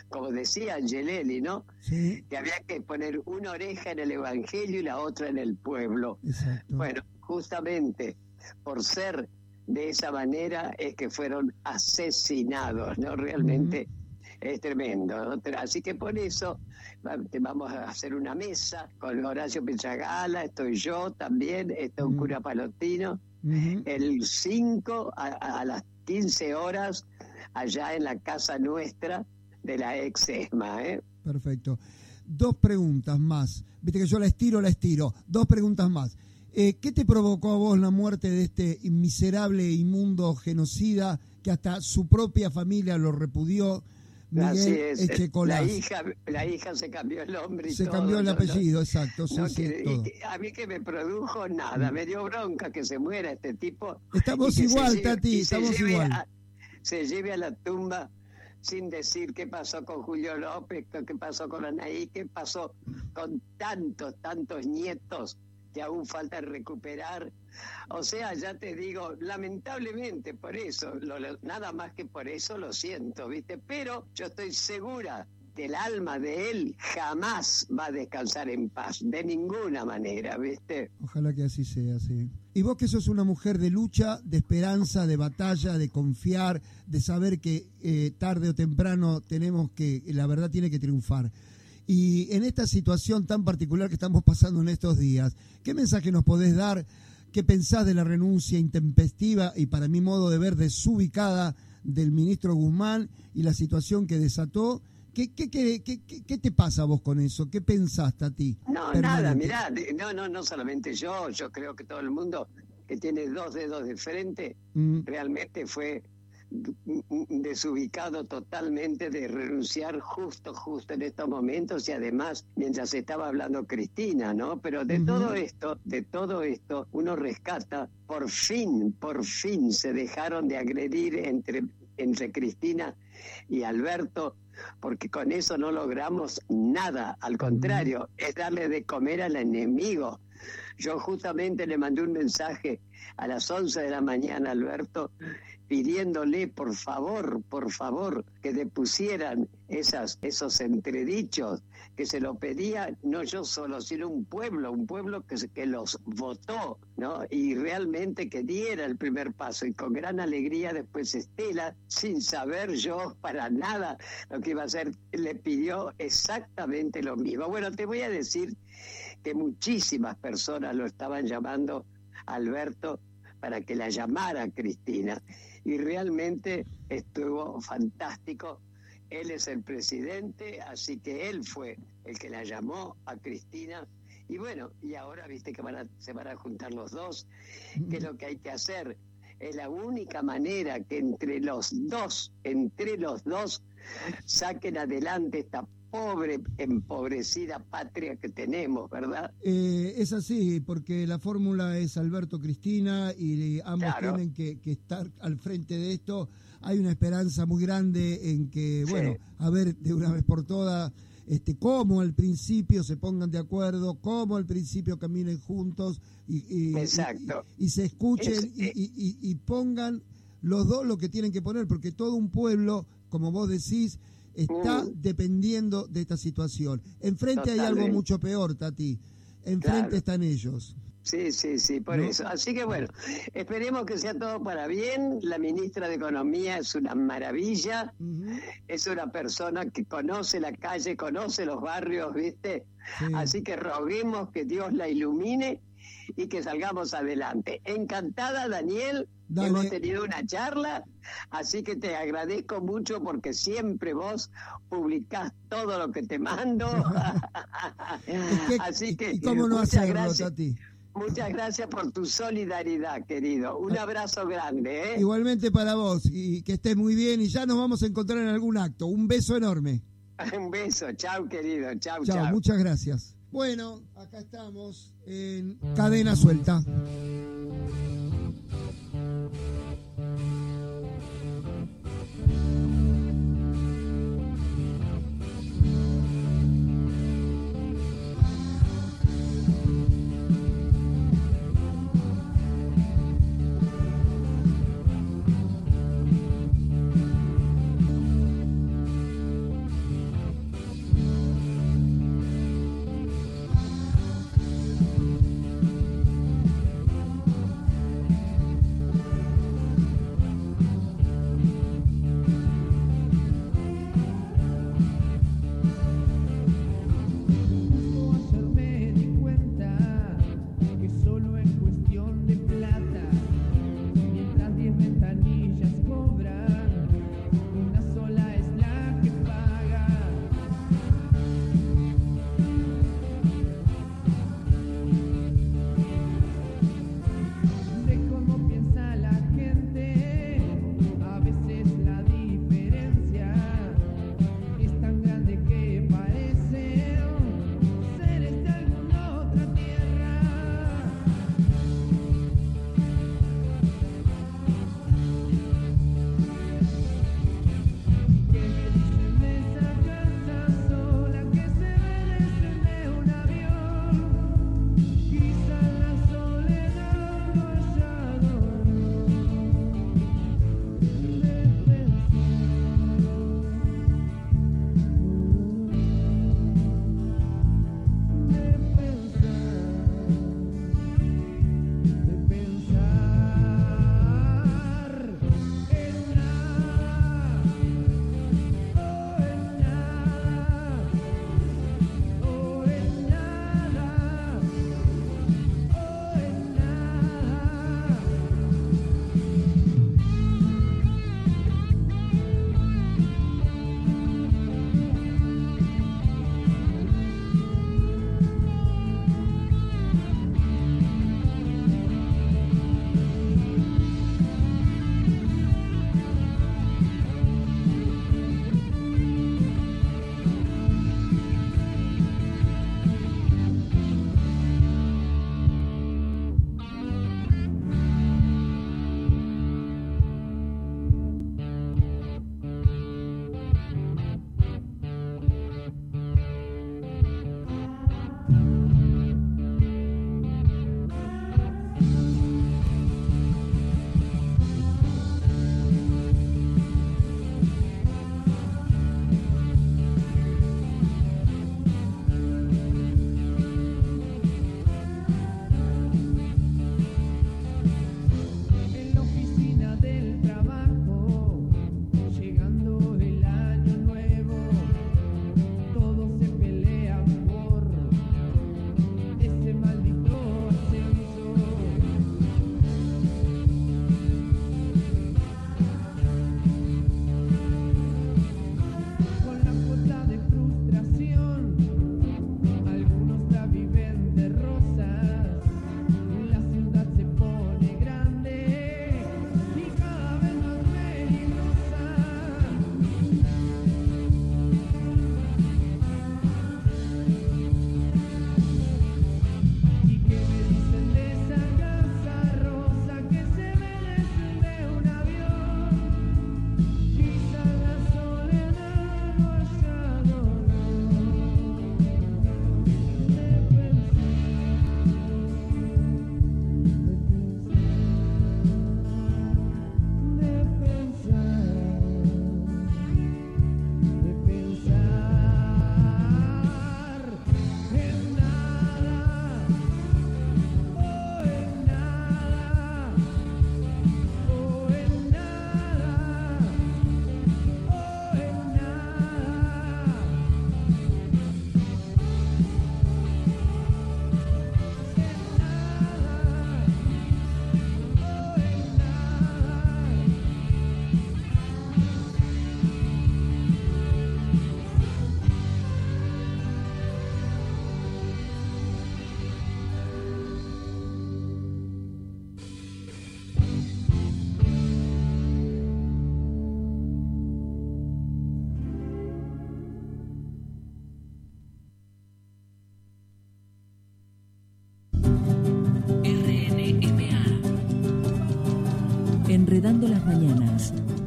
S6: como decía Angelelli, ¿no?
S5: Sí.
S6: Que había que poner una oreja en el Evangelio y la otra en el pueblo.
S5: Exacto.
S6: Bueno, justamente por ser de esa manera es que fueron asesinados, ¿no? Realmente es tremendo, ¿no? Así que por eso vamos a hacer una mesa con Horacio Pichagala, estoy yo también, está un cura palotino, el 5 a las 15 horas allá en la casa nuestra de la ex ESMA, ¿eh?
S5: Perfecto. 2 preguntas más. Viste que yo la estiro. 2 preguntas más. ¿Qué te provocó a vos la muerte de este miserable e inmundo genocida que hasta su propia familia lo repudió? Miguel Echecolás.
S6: La hija se cambió el nombre y
S5: se
S6: todo.
S5: Cambió el apellido, exacto.
S6: No,
S5: sí, todo.
S6: A mí que me produjo nada, me dio bronca que se muera este tipo.
S5: Estamos igual, Tati, estamos igual.
S6: Se lleve a la tumba sin decir qué pasó con Julio López, qué pasó con Anaí, qué pasó con tantos nietos que aún falta recuperar. O sea, ya te digo, lamentablemente por eso, nada más que por eso lo siento, ¿viste? Pero yo estoy segura que el alma de él jamás va a descansar en paz, de ninguna manera, ¿viste?
S5: Ojalá que así sea, sí. Y vos que sos una mujer de lucha, de esperanza, de batalla, de confiar, de saber que tarde o temprano la verdad tiene que triunfar. Y en esta situación tan particular que estamos pasando en estos días, ¿qué mensaje nos podés dar? ¿Qué pensás de la renuncia intempestiva y, para mi modo de ver, desubicada del ministro Guzmán y la situación que desató? ¿Qué te pasa a vos con eso? ¿Qué pensás, Tati?
S6: No, nada, mirá, no solamente yo creo que todo el mundo que tiene 2 dedos de frente realmente fue desubicado totalmente de renunciar justo en estos momentos y además mientras estaba hablando Cristina, ¿no? Pero de todo esto uno rescata, por fin se dejaron de agredir entre Cristina y Alberto, porque con eso no logramos nada, al contrario, es darle de comer al enemigo. Yo justamente le mandé un mensaje a las 11 de la mañana a Alberto pidiéndole por favor que depusieran esos entredichos, que se lo pedía no yo solo, sino un pueblo que los votó, ¿no? Y realmente que diera el primer paso, y con gran alegría después Estela, sin saber yo para nada lo que iba a hacer, le pidió exactamente lo mismo. Bueno, te voy a decir que muchísimas personas lo estaban llamando a Alberto para que la llamara Cristina, y realmente estuvo fantástico. Él es el presidente, así que él fue el que la llamó a Cristina, y bueno, y ahora viste que se van a juntar los dos, que es lo que hay que hacer. Es la única manera que entre los dos saquen adelante esta pobre, empobrecida patria que tenemos, ¿verdad?
S5: Es así, porque la fórmula es Alberto-Cristina y ambos tienen que estar al frente de esto. Hay una esperanza muy grande en que, bueno, a ver de una vez por todas, cómo al principio se pongan de acuerdo, cómo al principio caminen juntos y se escuchen y pongan los dos lo que tienen que poner, porque todo un pueblo, como vos decís, está dependiendo de esta situación. Enfrente hay algo mucho peor, Tati. Enfrente están ellos.
S6: Sí, por eso. Así que bueno, esperemos que sea todo para bien. La ministra de Economía es una maravilla, es una persona que conoce la calle, conoce los barrios, ¿viste? Sí. Así que roguemos que Dios la ilumine y que salgamos adelante. Encantada, Daniel. Dale. Hemos tenido una charla, así que te agradezco mucho porque siempre vos publicás todo lo que te mando. Así que
S5: ¿y cómo no hacerlo, Tati?
S6: Muchas gracias por tu solidaridad, querido. Un abrazo grande, ¿eh?
S5: Igualmente para vos, y que estés muy bien, y ya nos vamos a encontrar en algún acto. Un beso enorme.
S6: Un beso, chau, querido, chau.
S5: Muchas gracias. Bueno, acá estamos en Cadena Suelta.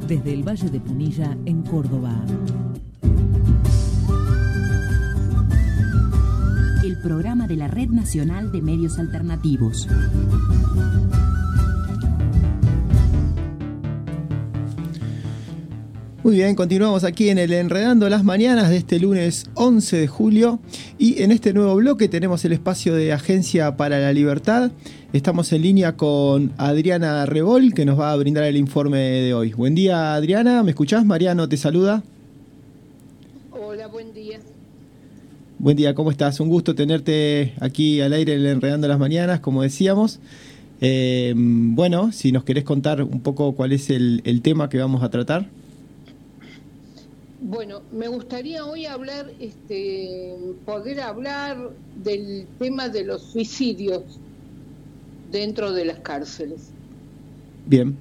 S1: desde el Valle de Punilla, en Córdoba.
S2: El programa de la Red Nacional de Medios Alternativos.
S3: Muy bien, continuamos aquí en el Enredando las Mañanas de este lunes 11 de julio y en este nuevo bloque tenemos el espacio de Agencia para la Libertad. Estamos en línea con Adriana Rebol, que nos va a brindar el informe de hoy. Buen día, Adriana, ¿me escuchás? Mariano te saluda.
S7: Hola, buen día.
S3: Buen día, ¿cómo estás? Un gusto tenerte aquí al aire en el Enredando las Mañanas, como decíamos. Bueno, si nos querés contar un poco cuál es el tema que vamos a tratar.
S7: Bueno, me gustaría hoy hablar, poder hablar del tema de los suicidios dentro de las cárceles.
S3: Bien.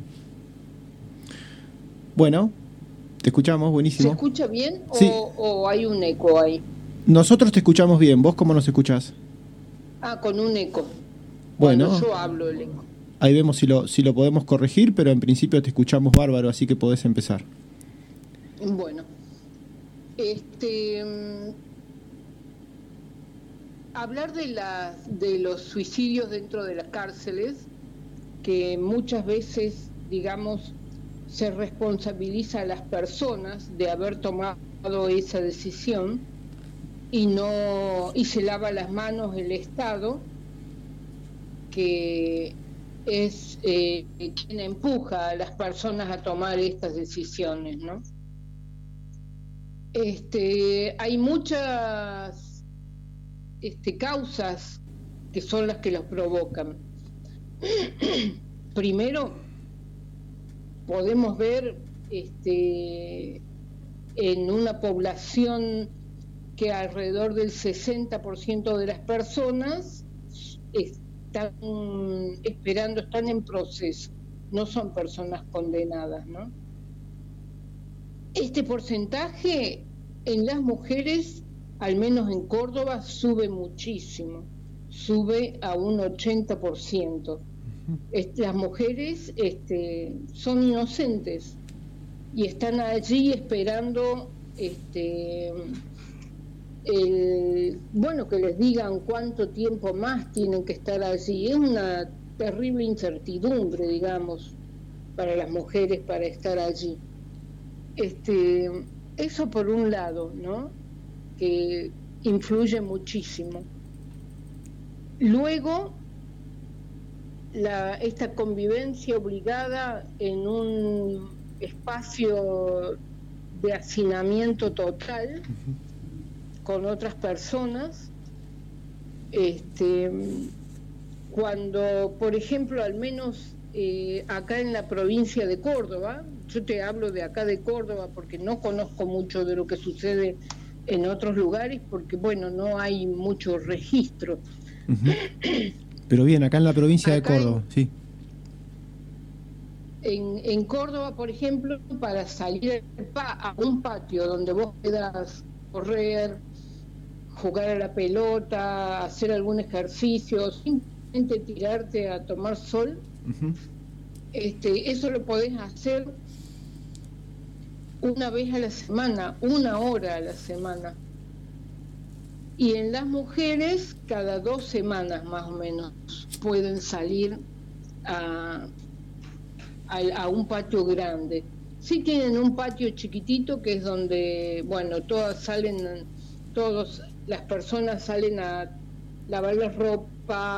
S3: Bueno, te escuchamos, buenísimo.
S7: ¿Se escucha bien
S3: Sí.
S7: o hay un eco ahí?
S3: Nosotros te escuchamos bien, ¿vos cómo nos escuchás?
S7: Con un eco.
S3: Bueno,
S7: Cuando yo hablo el eco.
S3: ahí vemos si lo podemos corregir, pero en principio te escuchamos bárbaro, así que podés empezar.
S7: Bueno. Hablar de los suicidios dentro de las cárceles, que muchas veces, digamos, se responsabiliza a las personas de haber tomado esa decisión y se lava las manos el Estado, que es quien empuja a las personas a tomar estas decisiones, ¿no? Hay muchas causas que son las que los provocan. Primero, podemos ver en una población que alrededor del 60% de las personas están esperando, están en proceso, no son personas condenadas, ¿no? Este porcentaje en las mujeres, al menos en Córdoba, sube muchísimo, sube a un 80%. Las mujeres son inocentes y están allí esperando que les digan cuánto tiempo más tienen que estar allí. Es una terrible incertidumbre, digamos, para las mujeres para estar allí. Eso por un lado, ¿no? Que influye muchísimo. Luego, esta convivencia obligada en un espacio de hacinamiento total con otras personas, cuando, por ejemplo, al menos acá en la provincia de Córdoba, yo te hablo de acá de Córdoba porque no conozco mucho de lo que sucede en otros lugares porque, bueno, no hay mucho registro.
S3: Uh-huh. Pero bien, acá en la provincia de Córdoba, sí.
S7: En Córdoba, por ejemplo, para salir a un patio donde vos puedas correr, jugar a la pelota, hacer algún ejercicio, simplemente tirarte a tomar sol, uh-huh. Eso lo podés hacer una vez a la semana, 1 hora a la semana. Y en las mujeres, cada 2 semanas más o menos, pueden salir a un patio grande. Sí tienen un patio chiquitito que es donde, bueno, todas las personas salen a lavar la ropa,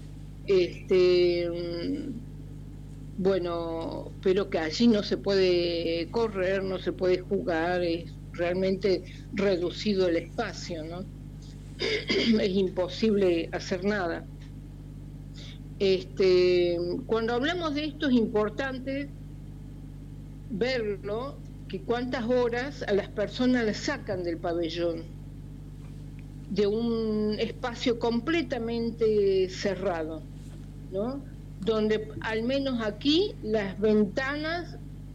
S7: bueno, pero que allí no se puede correr, no se puede jugar, es realmente reducido el espacio, ¿no? Es imposible hacer nada. Cuando hablamos de esto es importante verlo, que cuántas horas a las personas las sacan del pabellón, de un espacio completamente cerrado, ¿no? Donde al menos aquí las ventanas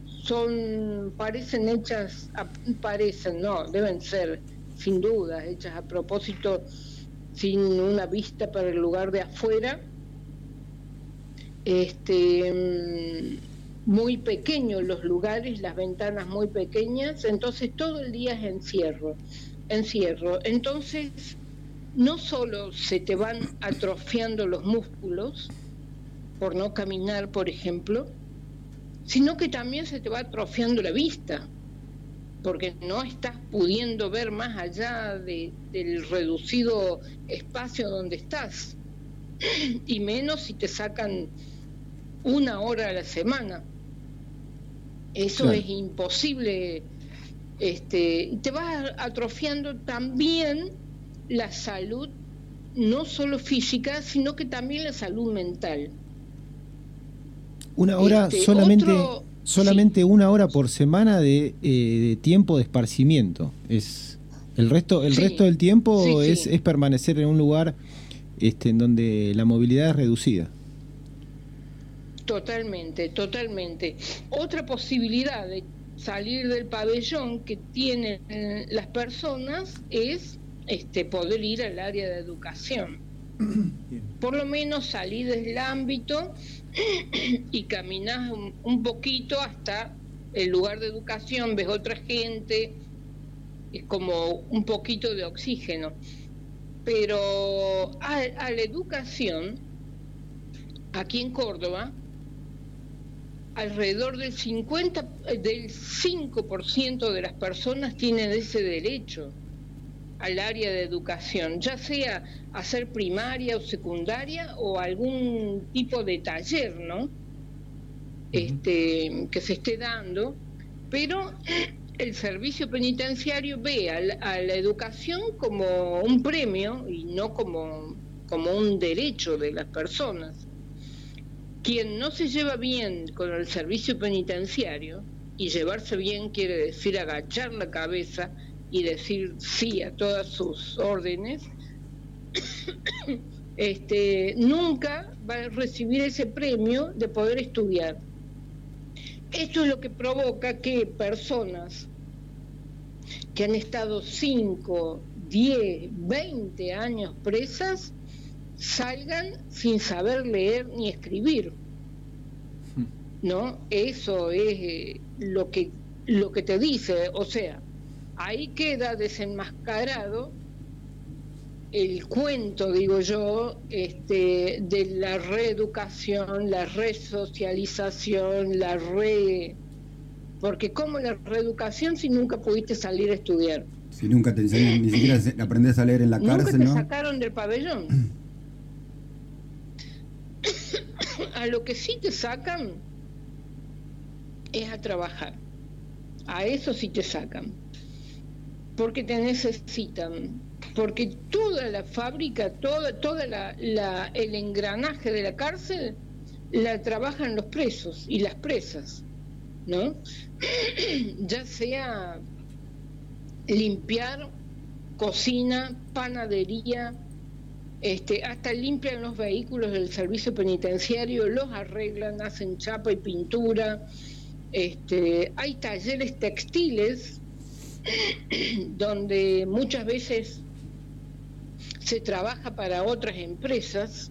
S7: deben ser sin duda hechas a propósito, sin una vista para el lugar de afuera, muy pequeños los lugares, las ventanas muy pequeñas, entonces todo el día es encierro. Entonces, no solo se te van atrofiando los músculos, por no caminar, por ejemplo, sino que también se te va atrofiando la vista, porque no estás pudiendo ver más allá del reducido espacio donde estás, y menos si te sacan 1 hora a la semana. Eso
S3: claro.
S7: Es imposible. Te vas atrofiando también la salud, no solo física, sino que también la salud mental.
S8: 1 hora solamente 1 hora por semana de tiempo de esparcimiento. Es el resto del tiempo es permanecer en un lugar en donde la movilidad es reducida.
S7: Totalmente. Otra posibilidad de salir del pabellón que tienen las personas es poder ir al área de educación. Por lo menos salir del ámbito y caminar un poquito hasta el lugar de educación, ves otra gente, es como un poquito de oxígeno. Pero a la educación, aquí en Córdoba, alrededor del 5% de las personas tienen ese derecho al área de educación, ya sea hacer primaria o secundaria o algún tipo de taller, ¿no? Que se esté dando, pero el servicio penitenciario ve a la educación como un premio y no como un derecho de las personas. Quien no se lleva bien con el servicio penitenciario, y llevarse bien quiere decir agachar la cabeza y decir sí a todas sus órdenes, nunca va a recibir ese premio de poder estudiar. Esto es lo que provoca que personas que han estado 5, 10, 20 años presas salgan sin saber leer ni escribir, ¿no? Eso es lo que te dice, o sea, ahí queda desenmascarado el cuento, digo yo, de la reeducación, la resocialización, porque ¿cómo la reeducación si nunca pudiste salir a estudiar?
S4: Si nunca te enseñan, ni siquiera aprendés a leer en la cárcel, ¿no?
S7: Nunca te sacaron del pabellón. A lo que sí te sacan es a trabajar. A eso sí te sacan. Porque te necesitan. Porque toda la fábrica, el engranaje de la cárcel la trabajan los presos y las presas, ¿no? Ya sea limpiar, cocina, panadería, hasta limpian los vehículos del servicio penitenciario, los arreglan, hacen chapa y pintura. Hay talleres textiles donde muchas veces se trabaja para otras empresas.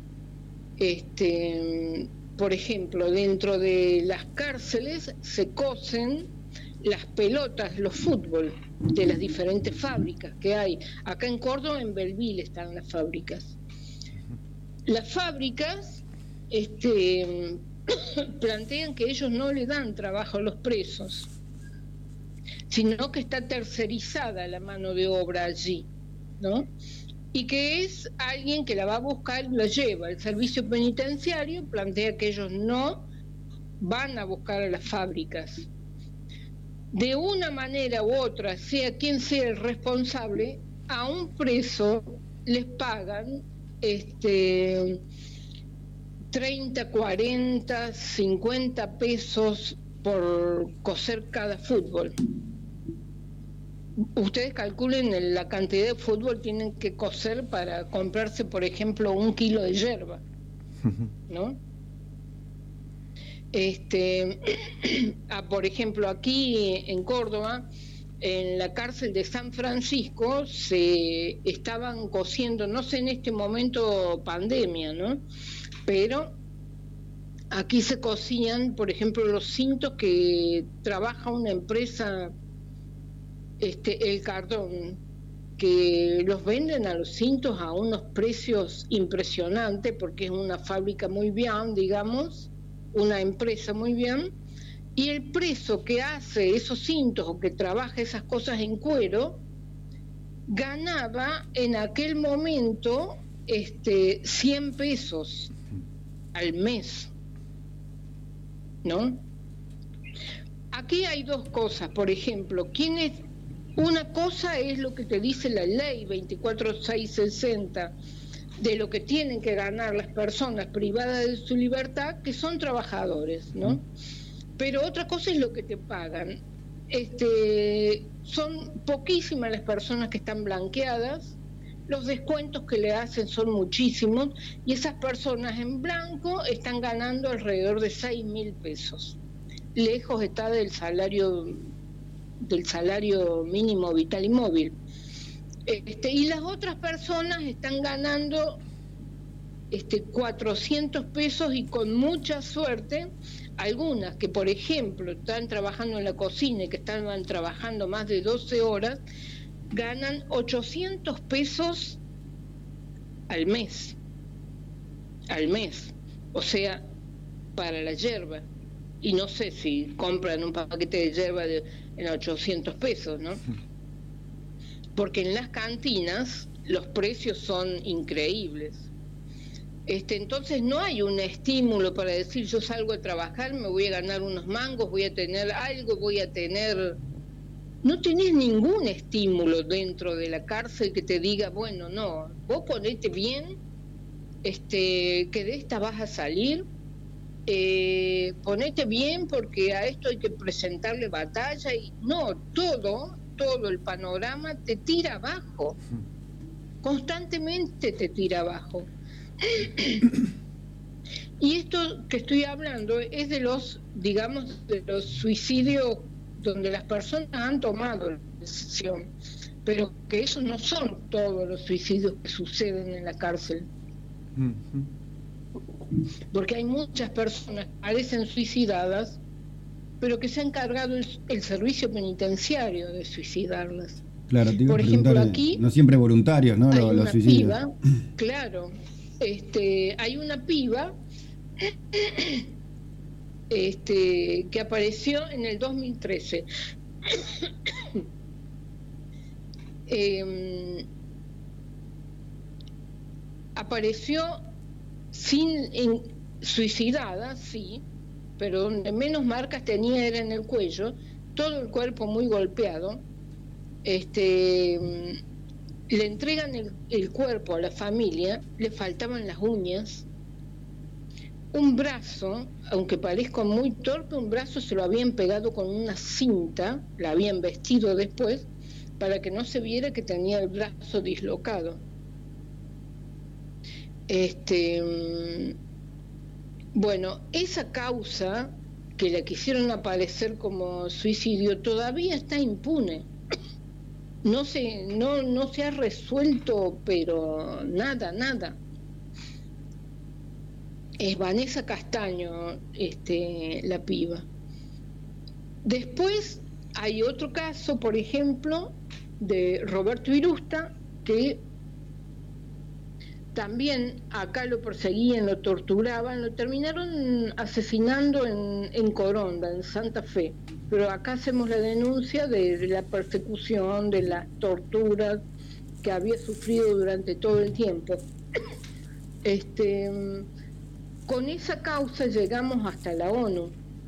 S7: Por ejemplo, dentro de las cárceles se cosen las pelotas, los fútbol de las diferentes fábricas que hay. Acá en Córdoba, en Belville, están las fábricas. Las fábricas plantean que ellos no le dan trabajo a los presos, sino que está tercerizada la mano de obra allí, ¿no? Y que es alguien que la va a buscar y la lleva. El servicio penitenciario plantea que ellos no van a buscar a las fábricas. De una manera u otra, sea quien sea el responsable, a un preso les pagan 30, 40, 50 pesos por coser cada fútbol. Ustedes calculen la cantidad de fútbol tienen que coser para comprarse, por ejemplo, 1 kilo de yerba, ¿no? Por ejemplo, aquí en Córdoba, en la cárcel de San Francisco, se estaban cosiendo, no sé en este momento pandemia, ¿no? Pero Aquí se cocinan, por ejemplo, los cintos que trabaja una empresa, El Cardón, que los venden a los cintos a unos precios impresionantes, porque es una fábrica muy bien, digamos, una empresa muy bien, y el preso que hace esos cintos o que trabaja esas cosas en cuero, ganaba en aquel momento 100 pesos al mes, ¿no? Aquí hay dos cosas, por ejemplo, una cosa es lo que te dice la ley 24660 de lo que tienen que ganar las personas privadas de su libertad, que son trabajadores, ¿no? Pero otra cosa es lo que te pagan. Son poquísimas las personas que están blanqueadas, los descuentos que le hacen son muchísimos, y esas personas en blanco están ganando alrededor de 6.000 pesos. Lejos está del salario mínimo vital y móvil. Y las otras personas están ganando 400 pesos, y con mucha suerte, algunas que, por ejemplo, están trabajando en la cocina y que están trabajando más de 12 horas, ganan 800 pesos al mes, o sea, para la yerba. Y no sé si compran un paquete de yerba en 800 pesos, ¿no? Porque en las cantinas los precios son increíbles. Entonces no hay un estímulo para decir, yo salgo a trabajar, me voy a ganar unos mangos, voy a tener algo, no tenés ningún estímulo dentro de la cárcel que te diga, bueno, no, vos ponete bien, que de esta vas a salir, ponete bien porque a esto hay que presentarle batalla, y no, todo el panorama te tira abajo, constantemente te tira abajo. Y esto que estoy hablando es de los suicidios donde las personas han tomado la decisión, pero que esos no son todos los suicidios que suceden en la cárcel. Porque hay muchas personas que parecen suicidadas, pero que se ha encargado el servicio penitenciario de suicidarlas.
S4: Claro,
S7: por ejemplo, aquí
S4: no siempre voluntarios, ¿no?
S7: Hay
S4: los suicidios.
S7: Piba, claro, hay una piba que apareció en el 2013. Apareció suicidada, sí, pero donde menos marcas tenía era en el cuello, todo el cuerpo muy golpeado. Le entregan el cuerpo a la familia, le faltaban las uñas, un brazo, aunque parezca muy torpe, un brazo se lo habían pegado con una cinta, la habían vestido después, para que no se viera que tenía el brazo dislocado. Bueno, esa causa que la quisieron aparecer como suicidio todavía está impune. No se ha resuelto, pero nada. Es Vanessa Castaño, la piba. Después hay otro caso, por ejemplo, de Roberto Irusta, que también acá lo perseguían, lo torturaban, lo terminaron asesinando en Coronda, en Santa Fe. Pero acá hacemos la denuncia de la persecución, de las torturas que había sufrido durante todo el tiempo. Con esa causa llegamos hasta la ONU.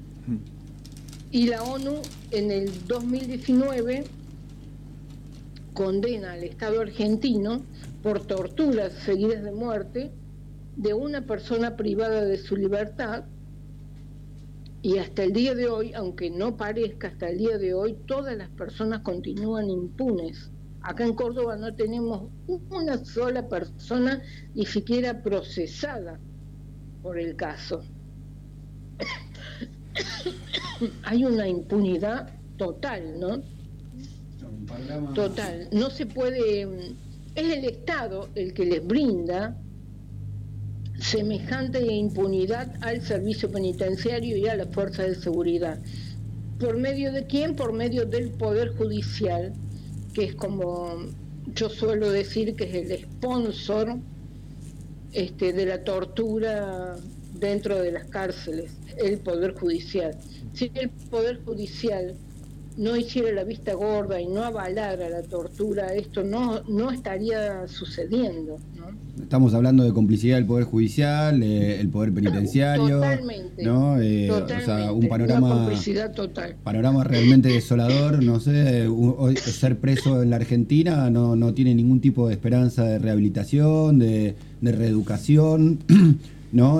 S7: Y la ONU en el 2019 condena al Estado argentino por torturas seguidas de muerte de una persona privada de su libertad. Y hasta el día de hoy, aunque no parezca, hasta el día de hoy, todas las personas continúan impunes. Acá en Córdoba no tenemos una sola persona ni siquiera procesada por el caso. Hay una impunidad total, ¿no? Total. No se puede... Es el Estado el que les brinda semejante impunidad al servicio penitenciario y a las fuerzas de seguridad. ¿Por medio de quién? Por medio del Poder Judicial, que es, como yo suelo decir, que es el sponsor de la tortura dentro de las cárceles, el Poder Judicial. Si el Poder Judicial no hiciera la vista gorda y no avalara la tortura, esto no estaría sucediendo, ¿no?
S4: Estamos hablando de complicidad del Poder Judicial, el Poder Penitenciario,
S7: totalmente,
S4: ¿no?
S7: totalmente,
S4: O sea, un panorama,
S7: una complicidad total.
S4: Panorama realmente desolador. No sé, hoy ser preso en la Argentina no tiene ningún tipo de esperanza de rehabilitación, de reeducación, ¿no?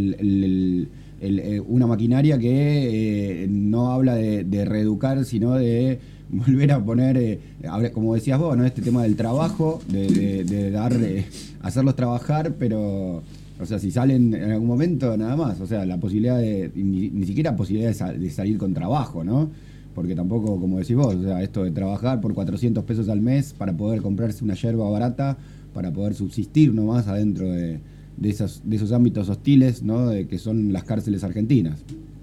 S4: Una maquinaria que no habla de reeducar, sino de volver a poner, como decías vos, ¿no? Este tema del trabajo, de hacerlos trabajar, pero, o sea, si salen en algún momento, nada más, o sea, la posibilidad ni siquiera posibilidad de salir con trabajo, ¿no? Porque tampoco, como decís vos, o sea, esto de trabajar por 400 pesos al mes para poder comprarse una yerba barata, para poder subsistir nomás adentro de esos ámbitos hostiles, ¿no? Que son las cárceles argentinas.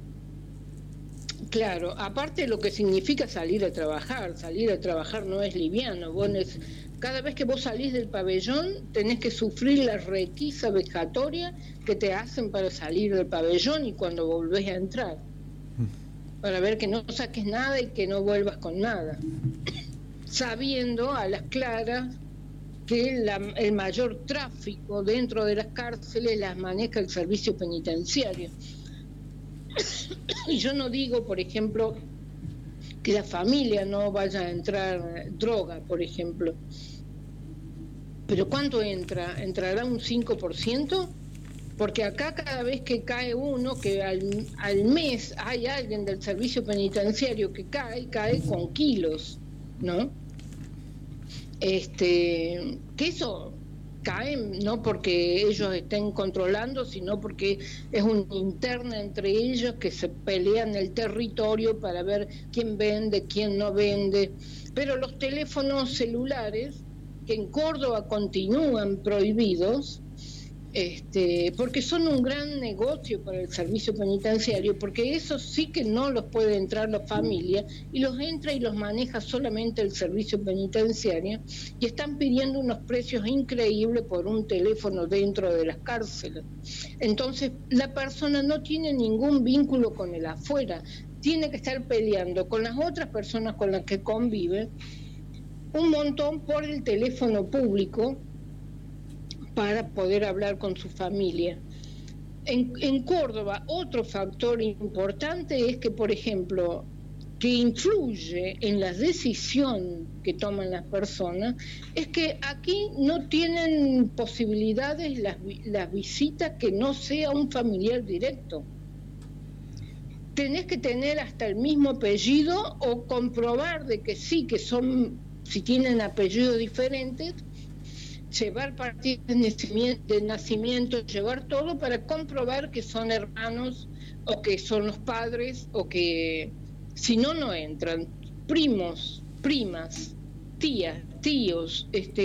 S7: Claro, aparte de lo que significa salir a trabajar no es liviano. Cada vez que vos salís del pabellón tenés que sufrir la requisa vejatoria que te hacen para salir del pabellón y cuando volvés a entrar, para ver que no saques nada y que no vuelvas con nada, sabiendo a las claras que el mayor tráfico dentro de las cárceles las maneja el servicio penitenciario. Y yo no digo, por ejemplo, que la familia no vaya a entrar droga, por ejemplo. Pero ¿cuánto entra? ¿Entrará un 5%? Porque acá cada vez que cae uno, que al mes hay alguien del servicio penitenciario que cae con kilos, ¿no? Que eso caen no porque ellos estén controlando, sino porque es una interna entre ellos que se pelean el territorio para ver quién vende, quién no vende. Pero los teléfonos celulares, que en Córdoba continúan prohibidos, porque son un gran negocio para el servicio penitenciario, porque eso sí que no los puede entrar la familia y los entra y los maneja solamente el servicio penitenciario, y están pidiendo unos precios increíbles por un teléfono dentro de las cárceles. Entonces la persona no tiene ningún vínculo con el afuera, tiene que estar peleando con las otras personas con las que convive un montón por el teléfono público para poder hablar con su familia. En Córdoba, otro factor importante es que, por ejemplo, que influye en la decisión que toman las personas, es que aquí no tienen posibilidades las visitas que no sea un familiar directo. Tenés que tener hasta el mismo apellido o comprobar de que sí, que son, si tienen apellidos diferentes, llevar partidas de nacimiento, llevar todo para comprobar que son hermanos o que son los padres, o que si no entran. Primos, primas, tías, tíos,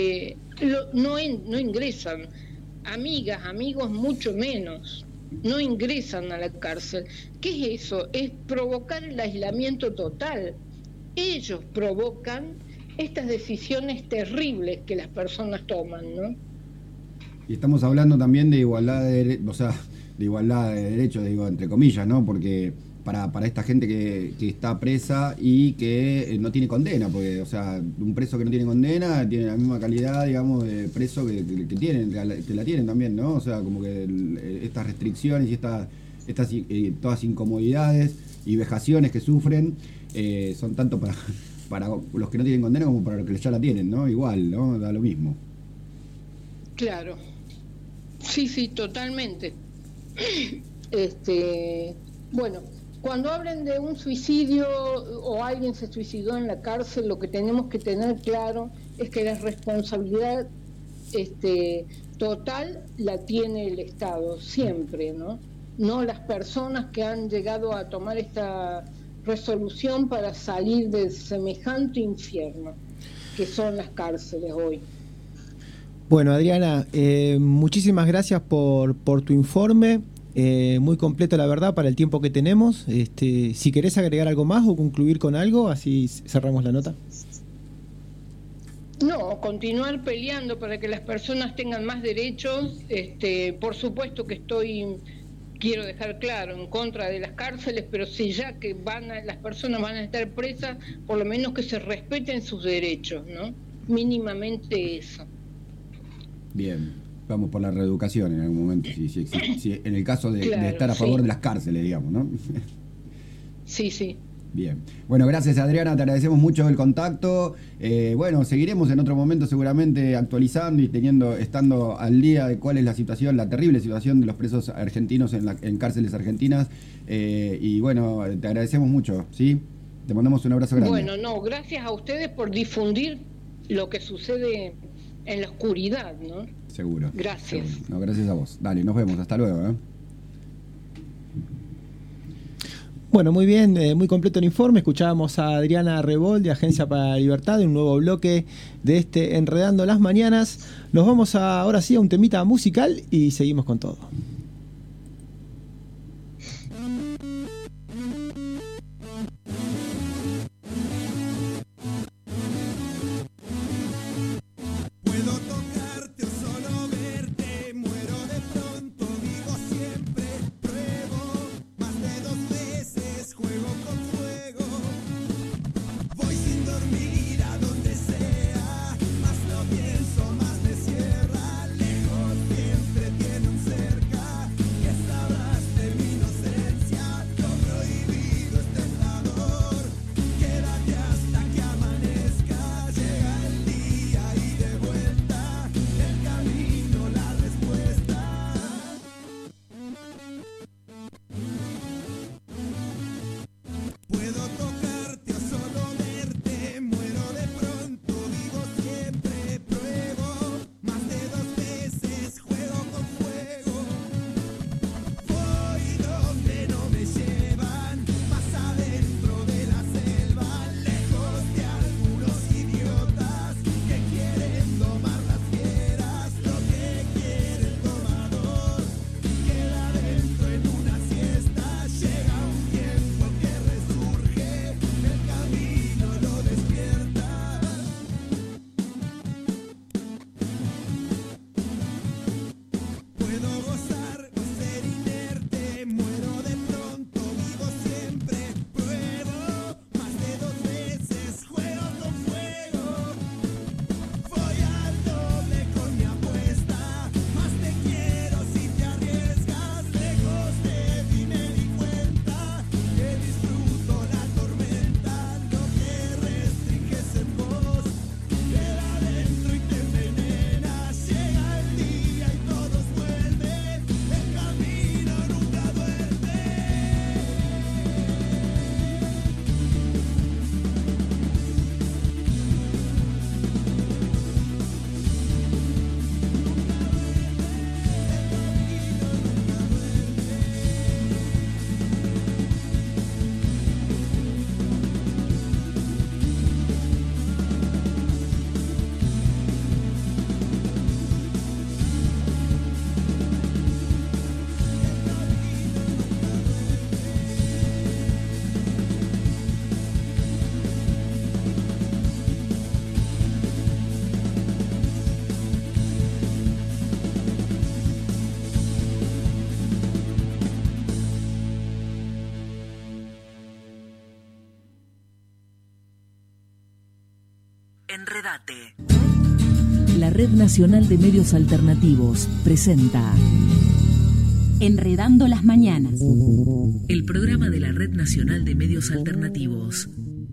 S7: no ingresan. Amigas, amigos mucho menos, no ingresan a la cárcel. ¿Qué es eso? Es provocar el aislamiento total. Ellos provocan estas decisiones terribles que las personas toman, ¿no?
S4: Y estamos hablando también de igualdad de derechos, digo, entre comillas, ¿no? Porque para esta gente que está presa y que no tiene condena, porque, o sea, un preso que no tiene condena tiene la misma calidad, digamos, de preso que la tienen también, ¿no? O sea, como que estas restricciones y estas todas incomodidades y vejaciones que sufren son tanto para los que no tienen condena como para los que ya la tienen, ¿no? Igual, ¿no? Da lo mismo.
S7: Claro. Sí, totalmente. Bueno, cuando hablen de un suicidio o alguien se suicidó en la cárcel, lo que tenemos que tener claro es que la responsabilidad total la tiene el Estado, siempre, ¿no? No las personas que han llegado a tomar esta resolución para salir de semejante infierno que son las cárceles hoy.
S8: Bueno, Adriana, muchísimas gracias por tu informe, muy completo la verdad para el tiempo que tenemos. Si querés agregar algo más o concluir con algo, así cerramos la nota.
S7: No, continuar peleando para que las personas tengan más derechos. Por supuesto que quiero dejar claro, en contra de las cárceles, pero si ya que las personas van a estar presas, por lo menos que se respeten sus derechos, ¿no? Mínimamente eso.
S4: Bien, vamos por la reeducación en algún momento, si en el caso de estar a favor de las cárceles, digamos, ¿no?
S7: Sí.
S4: Bien. Bueno, gracias Adriana, te agradecemos mucho el contacto. Bueno, seguiremos en otro momento seguramente actualizando y estando al día de cuál es la situación, la terrible situación de los presos argentinos en cárceles argentinas. Y bueno, te agradecemos mucho, ¿sí? Te mandamos un abrazo grande.
S7: Bueno, gracias a ustedes por difundir lo que sucede en la oscuridad, ¿no?
S4: Seguro.
S7: Gracias.
S4: Seguro. No, gracias a vos. Dale, nos vemos. Hasta luego, ¿eh?
S8: Bueno, muy bien, muy completo el informe. Escuchábamos a Adriana Rebol de Agencia para la Libertad en un nuevo bloque de Enredando las Mañanas. Nos vamos ahora sí a un temita musical y seguimos con todo.
S1: Enredate. La Red Nacional de Medios Alternativos presenta
S2: Enredando las Mañanas.
S1: El programa de la Red Nacional de Medios Alternativos.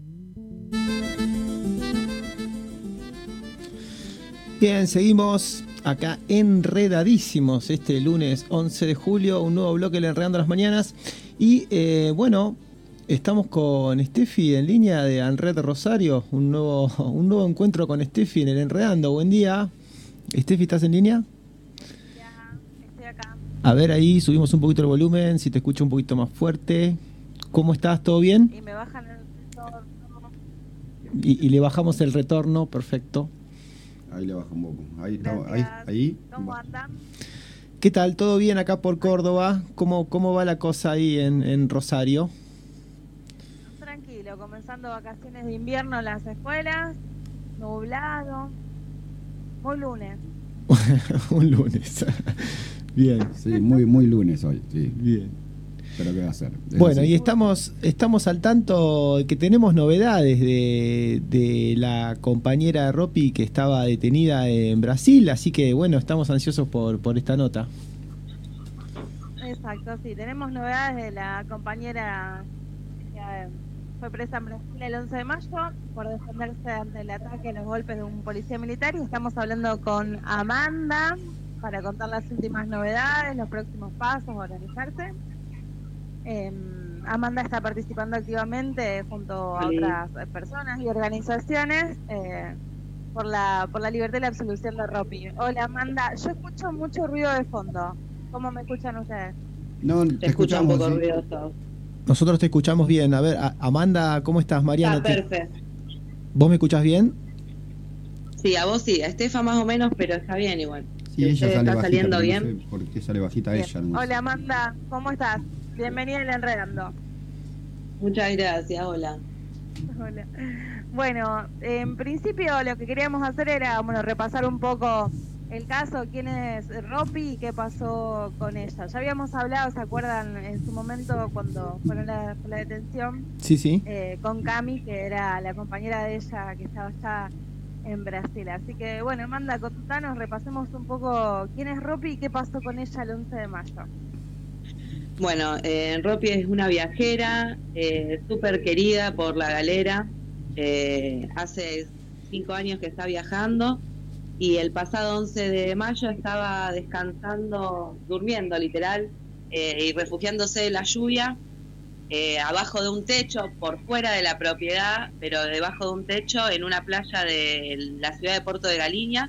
S8: Bien, seguimos acá enredadísimos este lunes 11 de julio, un nuevo bloque de Enredando las Mañanas. Y bueno, estamos con Steffi en línea de Anred Rosario, un nuevo encuentro con Steffi en el Enredando. Buen día. Steffi, ¿estás en línea?
S9: Ya, estoy acá.
S8: A ver, ahí subimos un poquito el volumen, si te escucho un poquito más fuerte. ¿Cómo estás? ¿Todo bien?
S9: Y me bajan el retorno.
S8: Y le bajamos el retorno, perfecto.
S4: Ahí le baja un poco. Ahí estamos,
S9: Gracias.
S4: ahí.
S9: ¿Cómo andan?
S8: ¿Qué tal? ¿Todo bien acá por Córdoba? ¿Cómo va la cosa ahí en Rosario?
S9: Tranquilo, comenzando vacaciones de invierno en las escuelas, nublado, muy lunes.
S8: Un lunes. Bien.
S4: Sí, muy lunes hoy, sí.
S8: Bien.
S4: Pero ¿qué va a hacer?
S8: Bueno, y estamos al tanto de que tenemos novedades de la compañera de Ropi que estaba detenida en Brasil, así que bueno, estamos ansiosos por esta nota.
S9: Exacto, sí, tenemos novedades de la compañera que fue presa en Brasil el 11 de mayo por defenderse ante el ataque y los golpes de un policía militar, y estamos hablando con Amanda para contar las últimas novedades, los próximos pasos, organizarse. Amanda está participando activamente junto a otras personas y organizaciones por la libertad y la absolución de Ropi. Hola Amanda, yo escucho mucho ruido de fondo. ¿Cómo me escuchan ustedes?
S4: No, te escuchamos.
S10: Un poco
S4: Sí.
S10: ruidoso.
S8: Nosotros te escuchamos bien. A ver, Amanda, ¿cómo estás? Mariana,
S10: Perfecto.
S8: ¿vos me escuchás bien?
S10: Sí, a vos sí, a Estefa más o menos, pero está bien igual.
S4: Sí, ella sale
S10: está
S4: bajita,
S10: saliendo
S4: pero
S10: bien.
S4: no sé por qué sale bajita
S9: Bien.
S4: ella. No sé.
S9: Hola Amanda, ¿cómo estás? Bienvenida al Enredando.
S10: Muchas gracias, hola.
S9: Hola. Bueno, en principio lo que queríamos hacer era repasar un poco el caso, quién es Ropi y qué pasó con ella. Ya habíamos hablado, ¿se acuerdan? En su momento cuando fueron la detención,
S8: Sí.
S9: con Cami, que era la compañera de ella que estaba ya en Brasil. Así que bueno, Amanda, contanos, repasemos un poco quién es Ropi y qué pasó con ella el 11 de mayo.
S10: Bueno, Ropi es una viajera súper querida por la galera. Hace 5 años que está viajando y el pasado 11 de mayo estaba descansando, durmiendo literal, y refugiándose de la lluvia abajo de un techo, por fuera de la propiedad, pero debajo de un techo en una playa de la ciudad de Puerto de Galiña.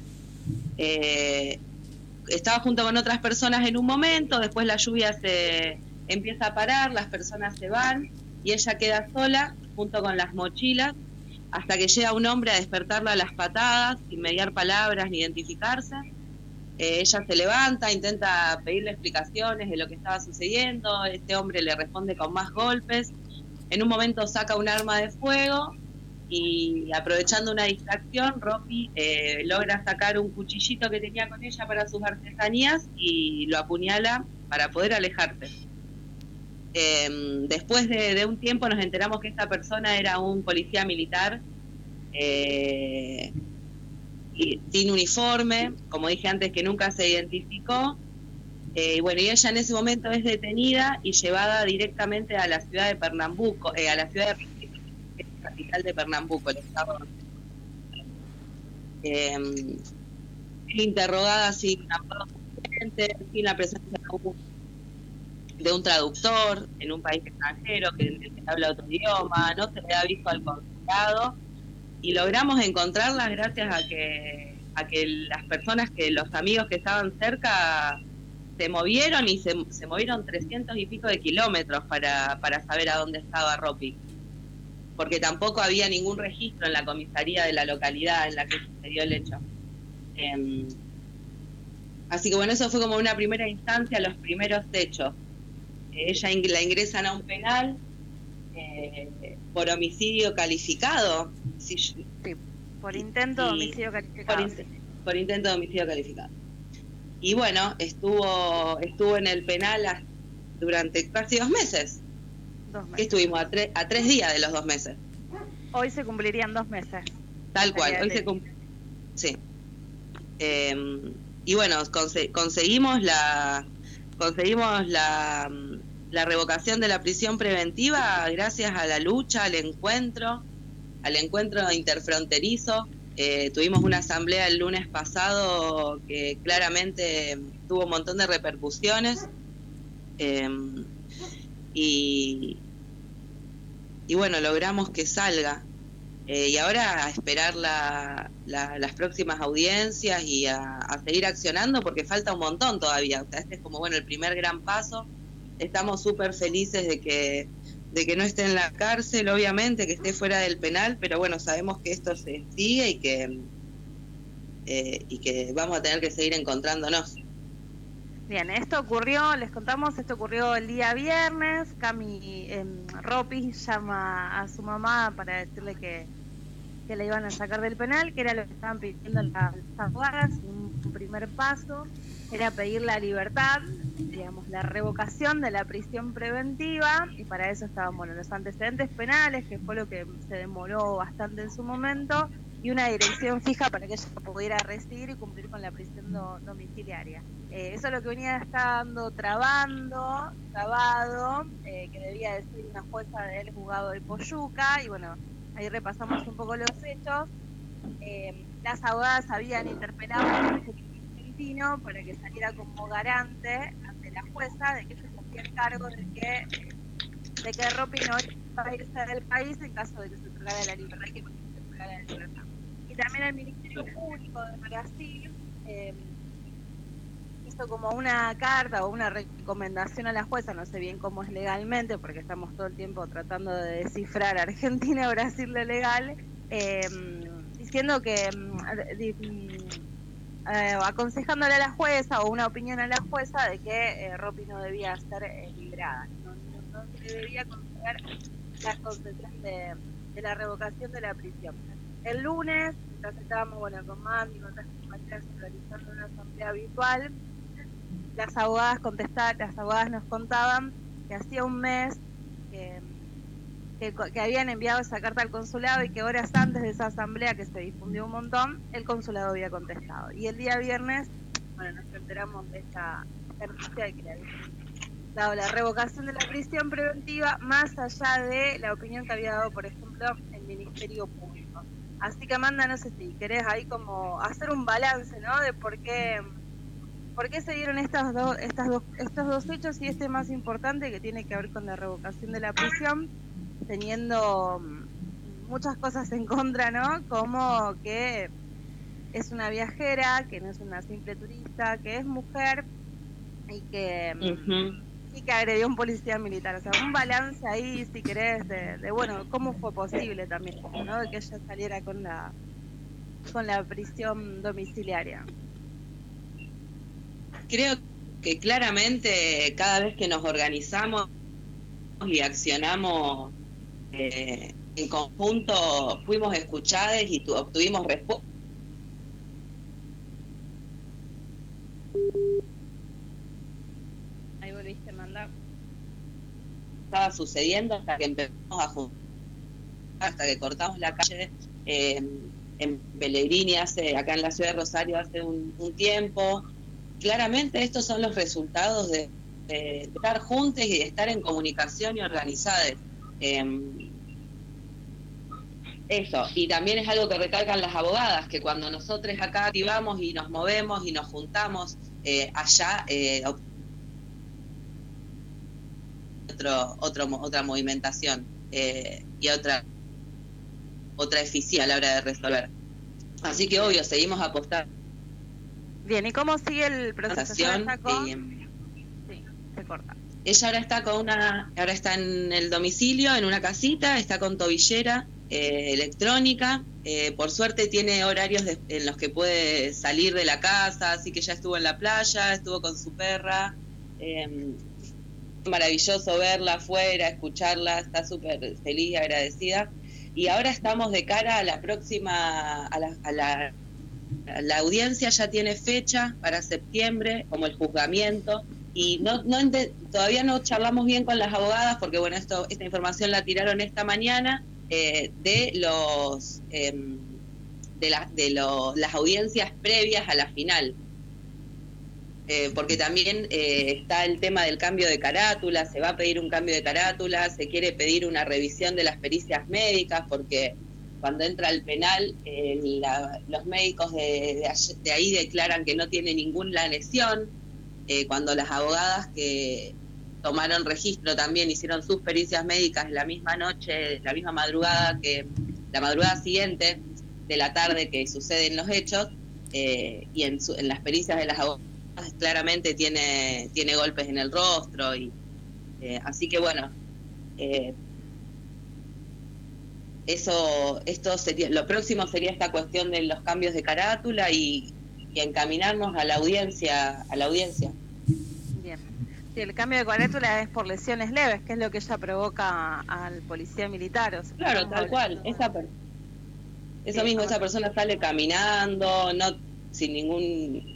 S10: Estaba junto con otras personas en un momento, después la lluvia se empieza a parar, las personas se van y ella queda sola junto con las mochilas hasta que llega un hombre a despertarla a las patadas, sin mediar palabras ni identificarse. Ella se levanta, intenta pedirle explicaciones de lo que estaba sucediendo, este hombre le responde con más golpes, en un momento saca un arma de fuego y aprovechando una distracción, Ropi logra sacar un cuchillito que tenía con ella para sus artesanías y lo apuñala para poder alejarse. Después de un tiempo nos enteramos que esta persona era un policía militar y sin uniforme, como dije antes, que nunca se identificó. Bueno, y ella en ese momento es detenida y llevada directamente a la ciudad de Pernambuco, a la ciudad de capital de Pernambuco, el estado. Interrogada sin la presencia de un traductor en un país extranjero que habla otro idioma, no se le ha visto al consulado y logramos encontrarlas gracias a que las personas, los amigos que estaban cerca se movieron y se movieron 300 y pico de kilómetros para saber a dónde estaba Ropi, porque tampoco había ningún registro en la comisaría de la localidad en la que sucedió el hecho. Así que bueno, eso fue como una primera instancia, los primeros hechos. Ella la ingresan a un penal por homicidio calificado.
S9: Sí, por intento de homicidio calificado.
S10: Por intento de homicidio calificado. Y bueno, estuvo en el penal durante casi 2 meses.
S9: 2 meses.
S10: Que estuvimos a 3 días de los 2 meses.
S9: Hoy se cumplirían 2 meses.
S10: Tal cual, hoy se cumple. Sí. Y bueno, conseguimos la revocación de la prisión preventiva gracias a la lucha, al encuentro interfronterizo. Tuvimos una asamblea el lunes pasado que claramente tuvo un montón de repercusiones. Y bueno, logramos que salga. Y ahora a esperar las próximas audiencias y a seguir accionando porque falta un montón todavía. O sea, este es como el primer gran paso. Estamos súper felices de que no esté en la cárcel, obviamente, que esté fuera del penal, pero bueno, sabemos que esto se sigue y que vamos a tener que seguir encontrándonos.
S9: Bien, esto ocurrió el día viernes. Ropi llama a su mamá para decirle que le iban a sacar del penal, que era lo que estaban pidiendo las abogadas. Un primer paso era pedir la libertad, digamos, la revocación de la prisión preventiva, y para eso estaban, los antecedentes penales, que fue lo que se demoró bastante en su momento, y una dirección fija para que ella pudiera residir y cumplir con la prisión domiciliaria. Eso es lo que venía estando trabado, que debía decir una jueza del juzgado de Poyuca, y bueno, ahí repasamos un poco los hechos. Las abogadas habían interpelado al Ejecutivo argentino para que saliera como garante ante la jueza de que ella se hacía cargo de que Ropi no iba a irse del país en caso de que se entregara la libertad, y también el Ministerio Público de Brasil hizo como una carta o una recomendación a la jueza, no sé bien cómo es legalmente, porque estamos todo el tiempo tratando de descifrar Argentina o Brasil lo legal, diciendo que aconsejándole a la jueza o una opinión a la jueza de que Ropi no debía ser liberada, no se le debía conceder la concesión de la revocación de la prisión. El lunes, mientras estábamos con Mandy y con otras compañeras realizando una asamblea virtual, las abogadas nos contaban que hacía un mes que habían enviado esa carta al consulado, y que horas antes de esa asamblea, que se difundió un montón, el consulado había contestado. Y el día viernes, nos enteramos de esta noticia de que le habían dado la revocación de la prisión preventiva, más allá de la opinión que había dado, por ejemplo, el Ministerio Público. Así que, Amanda, no sé si querés ahí como hacer un balance, ¿no?, de por qué se dieron estos dos hechos, y este más importante, que tiene que ver con la revocación de la prisión, teniendo muchas cosas en contra, ¿no?, como que es una viajera, que no es una simple turista, que es mujer y que agredió a un policía militar. O sea, un balance ahí, si querés, de cómo fue posible también, ¿no?, de que ella saliera con la prisión domiciliaria.
S10: Creo que claramente cada vez que nos organizamos y accionamos en conjunto, fuimos escuchadas y obtuvimos respuesta.
S9: Ahí volviste a mandar.
S10: Estaba sucediendo hasta que empezamos a juntar, hasta que cortamos la calle en Pellegrini acá en la ciudad de Rosario hace un tiempo. Claramente estos son los resultados de estar juntos y de estar en comunicación y organizadas. Eso, y también es algo que recalcan las abogadas, que cuando nosotros acá activamos y nos movemos y nos juntamos, allá otra movimentación y otra eficiencia a la hora de resolver. Así que obvio, seguimos apostando.
S9: Bien, ¿y cómo sigue el proceso?
S10: Sí,
S9: se corta.
S10: Ella ahora está en el domicilio, en una casita, está con tobillera electrónica. Por suerte tiene horarios en los que puede salir de la casa, así que ya estuvo en la playa, estuvo con su perra. Maravilloso verla afuera, escucharla, está súper feliz y agradecida. Y ahora estamos de cara a la próxima, la audiencia ya tiene fecha para septiembre, como el juzgamiento, y todavía no charlamos bien con las abogadas, porque esta información la tiraron esta mañana, de las audiencias previas a la final, porque también está el tema del cambio de carátula. Se va a pedir un cambio de carátula, se quiere pedir una revisión de las pericias médicas, porque cuando entra al penal, los médicos de ahí declaran que no tiene ninguna lesión, cuando las abogadas que tomaron registro también hicieron sus pericias médicas la misma noche, la misma madrugada, la madrugada siguiente de la tarde que suceden los hechos, y en las pericias de las abogadas claramente tiene golpes en el rostro, y así que esto sería, lo próximo sería esta cuestión de los cambios de carátula y encaminarnos a la audiencia.
S9: Bien. Sí, el cambio de carátula es por lesiones leves, que es lo que ella provoca al policía militar. O sea,
S10: claro, tal cual. Eso mismo, esa persona sale caminando, no sin ningún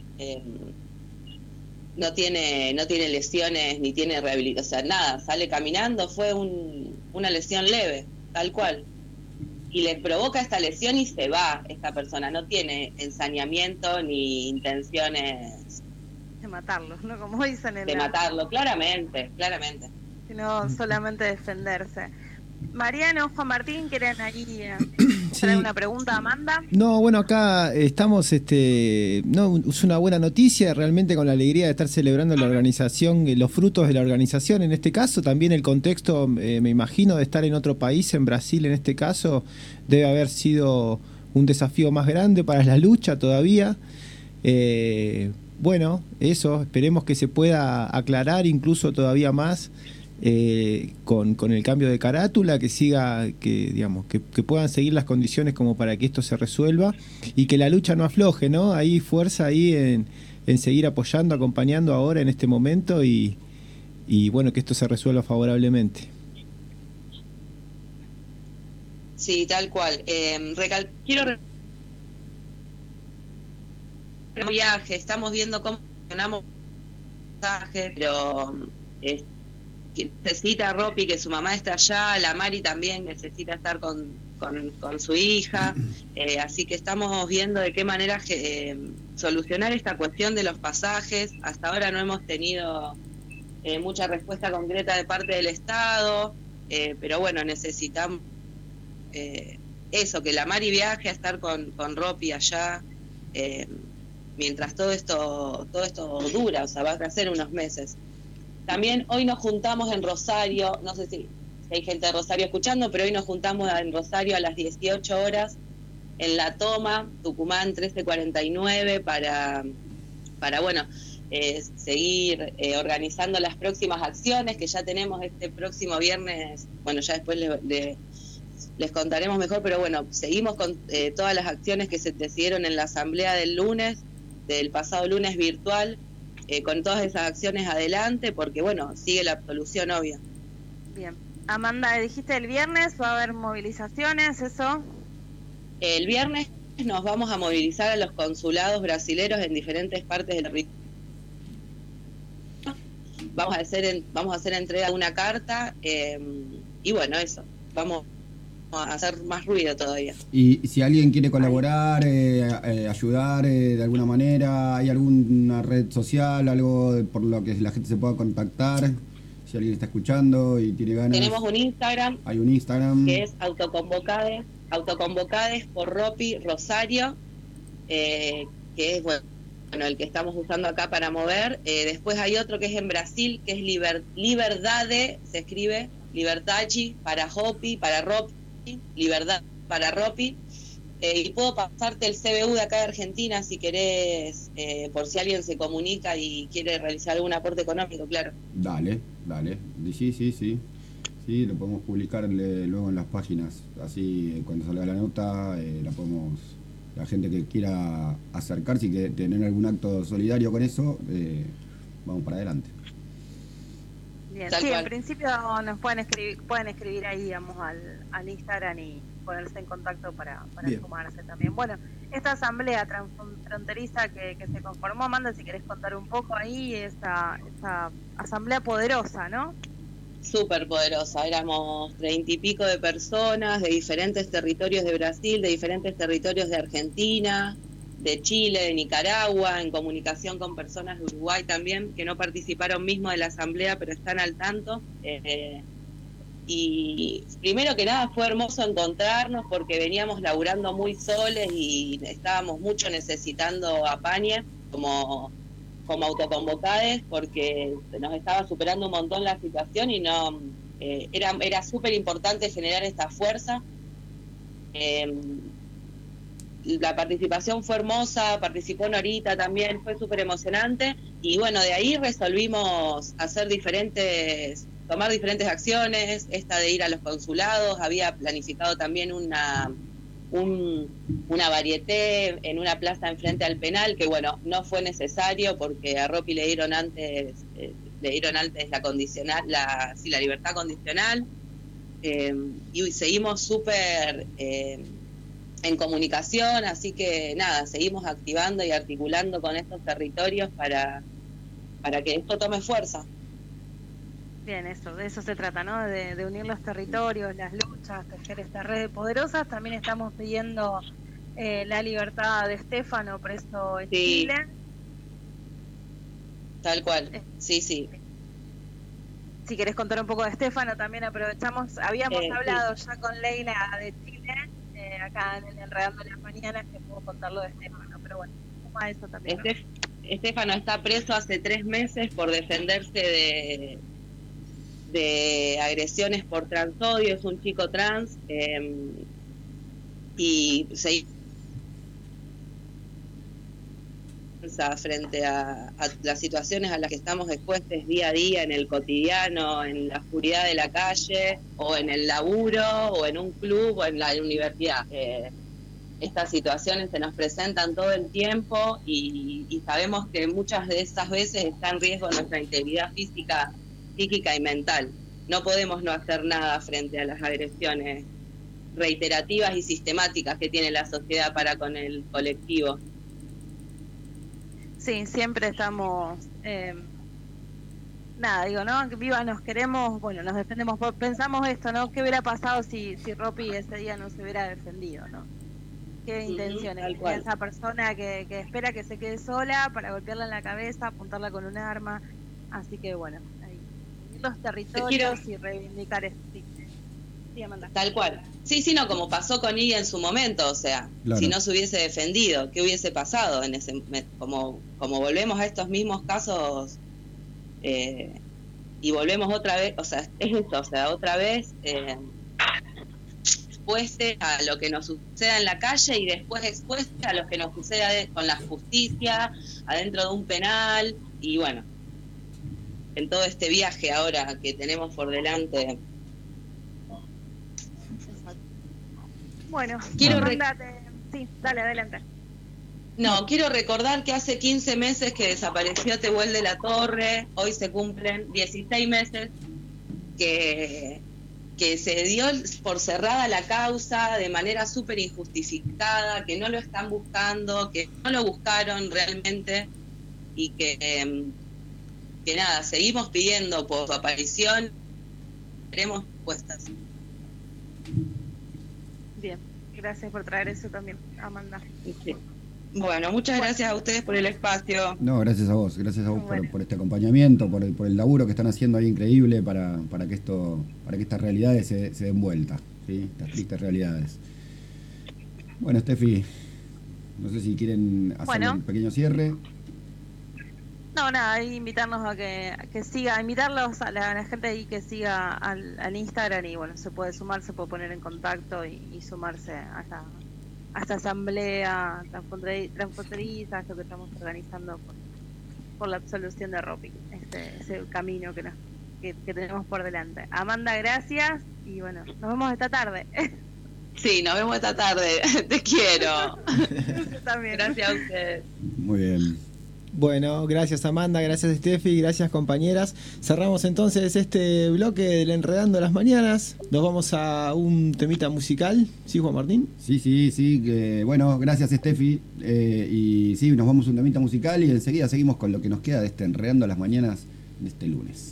S10: no tiene lesiones ni tiene rehabilitación, o sea, nada, sale caminando, fue una lesión leve, tal cual. Y le provoca esta lesión y se va esta persona, no tiene ensañamiento ni intenciones
S9: de matarlo, ¿no? Como dicen
S10: de matarlo, claramente,
S9: sino solamente defenderse. Mariano, Juan Martín, ¿quieren ahí traer una pregunta a Amanda?
S8: No, bueno, acá estamos, no, es una buena noticia, realmente con la alegría de estar celebrando la organización, los frutos de la organización, en este caso, también el contexto, me imagino, de estar en otro país, en Brasil en este caso, debe haber sido un desafío más grande para la lucha todavía. Bueno, eso, esperemos que se pueda aclarar incluso todavía más con el cambio de carátula, que siga, que puedan seguir las condiciones como para que esto se resuelva y que la lucha no afloje, ¿no? Hay fuerza ahí en seguir apoyando, acompañando ahora en este momento y bueno, que esto se resuelva favorablemente.
S10: Sí, tal cual. Quiero viaje, estamos viendo cómo funcionamos viaje, pero necesita Ropi que su mamá está allá, la Mari también necesita estar con su hija, así que estamos viendo de qué manera solucionar esta cuestión de los pasajes. Hasta ahora no hemos tenido mucha respuesta concreta de parte del Estado, pero bueno, necesitamos eso, que la Mari viaje a estar con Ropi allá, mientras todo esto dura, o sea, va a ser unos meses. También hoy nos juntamos en Rosario, no sé si hay gente de Rosario escuchando, pero hoy nos juntamos en Rosario a las 18 horas en La Toma, Tucumán 1349, para bueno, seguir organizando las próximas acciones que ya tenemos este próximo viernes. Bueno, ya después les contaremos mejor, pero bueno, seguimos con todas las acciones que se decidieron en la asamblea del pasado lunes virtual, con todas esas acciones adelante, porque bueno, sigue la absolución obvia.
S9: Bien. Amanda, dijiste el viernes va a haber movilizaciones, ¿eso?
S10: El viernes nos vamos a movilizar a los consulados brasileros en diferentes partes del territorio. Vamos a hacer entrega de una carta, y bueno, eso, vamos a hacer más ruido todavía.
S4: Y si alguien quiere colaborar, ayudar de alguna manera, ¿hay alguna red social, algo por lo que la gente se pueda contactar? Si alguien está escuchando y tiene ganas.
S10: Tenemos un Instagram.
S4: Hay un Instagram.
S10: Que es autoconvocades por Ropi Rosario, que es bueno, el que estamos usando acá para mover. Después hay otro que es en Brasil, que es Liberdade, se escribe Libertagi para Hopi, para Ropi, Libertad para Ropi, y puedo pasarte el CBU de acá de Argentina si querés, por si alguien se comunica y quiere realizar algún aporte económico, claro.
S4: Dale, sí, lo podemos publicar luego en las páginas, así cuando salga la nota la gente que quiera acercarse y que tener algún acto solidario con eso, vamos para adelante.
S9: Bien, sí, en principio nos pueden escribir ahí, digamos, al Instagram y ponerse en contacto para sumarse también. Bueno, esta asamblea transfronteriza que se conformó, Amanda, si querés contar un poco ahí, esa asamblea poderosa, ¿no?
S10: Súper poderosa, éramos 30 y pico de personas de diferentes territorios de Brasil, de diferentes territorios de Argentina, de Chile, de Nicaragua, en comunicación con personas de Uruguay también, que no participaron mismo de la asamblea, pero están al tanto. Y primero que nada fue hermoso encontrarnos porque veníamos laburando muy soles y estábamos mucho necesitando apañe como autoconvocades, porque nos estaba superando un montón la situación y no era súper importante generar esta fuerza. La participación fue hermosa, participó Norita también, fue súper emocionante y bueno, de ahí resolvimos hacer diferentes tomar diferentes acciones, esta de ir a los consulados, había planificado también una varieté en una plaza enfrente al penal, que bueno, no fue necesario porque a Ropi le dieron antes la libertad condicional, y seguimos súper en comunicación, así que nada, seguimos activando y articulando con estos territorios para que esto tome fuerza.
S9: Bien, de eso se trata, ¿no? De unir los territorios, las luchas, tejer esta red poderosas. También estamos pidiendo la libertad de Estefano, preso en Chile.
S10: Tal cual, sí. Si
S9: querés contar un poco de Estefano, también aprovechamos. Habíamos hablado ya con Leila de Chile, acá en Enredando las Mañanas, que puedo contarlo de Estefano, pero bueno, como a eso también.
S10: Estefano está preso hace 3 meses por defenderse de agresiones por transodio, es un chico trans, y se frente a las situaciones a las que estamos expuestos día a día en el cotidiano, en la oscuridad de la calle, o en el laburo, o en un club, o en la universidad. Estas situaciones se nos presentan todo el tiempo y sabemos que muchas de esas veces está en riesgo nuestra integridad física, psíquica y mental. No podemos no hacer nada frente a las agresiones reiterativas y sistemáticas que tiene la sociedad para con el colectivo.
S9: Sí, siempre estamos, ¿no? Que viva, nos queremos, bueno, nos defendemos, pensamos esto, ¿no? ¿Qué hubiera pasado si Ropi ese día no se hubiera defendido, ¿no? ¿Qué intenciones tenía esa persona que espera que se quede sola para golpearla en la cabeza, apuntarla con un arma? Así que bueno, ahí, los territorios y reivindicar esto. Sí, Amanda.
S10: Tal cual. Sí, no, como pasó con Iga en su momento, o sea, claro. Si no se hubiese defendido, ¿qué hubiese pasado en ese como volvemos a estos mismos casos y volvemos otra vez, o sea, es esto, o sea, otra vez expueste a lo que nos suceda en la calle y después expueste a lo que nos suceda con la justicia, adentro de un penal, y bueno, en todo este viaje ahora que tenemos por delante.
S9: Bueno, sí, dale, adelante.
S10: No, quiero recordar que hace 15 meses que desapareció Tehuel de la Torre, hoy se cumplen 16 meses que se dio por cerrada la causa de manera súper injustificada, que no lo están buscando, que no lo buscaron realmente, y que nada, seguimos pidiendo por su aparición, queremos respuestas.
S9: Bien, gracias por traer eso también, Amanda.
S10: Sí. Bueno, muchas gracias a ustedes por el espacio.
S4: No, gracias a vos por este acompañamiento, por el laburo que están haciendo ahí increíble para que estas realidades se den vuelta, ¿sí? Estas tristes realidades. Bueno, Steffi, no sé si quieren hacer un pequeño cierre.
S9: No, nada, invitarnos a que siga, invitarlos a la gente ahí que siga al Instagram, y bueno, se puede poner en contacto y sumarse a esta asamblea transfronteriza, esto que estamos organizando por la absolución de Ropi, ese camino que tenemos por delante. Amanda, gracias, y bueno, nos vemos esta tarde.
S10: Sí, nos vemos esta tarde, te quiero.
S9: Yo también.
S10: Gracias a ustedes.
S4: Muy bien.
S8: Bueno, gracias Amanda, gracias Steffi, gracias compañeras. Cerramos entonces este bloque del Enredando las Mañanas. Nos vamos a un temita musical, ¿sí, Juan Martín?
S4: Sí, que bueno, gracias Steffi. Y sí, nos vamos a un temita musical y enseguida seguimos con lo que nos queda de este Enredando las Mañanas de este lunes.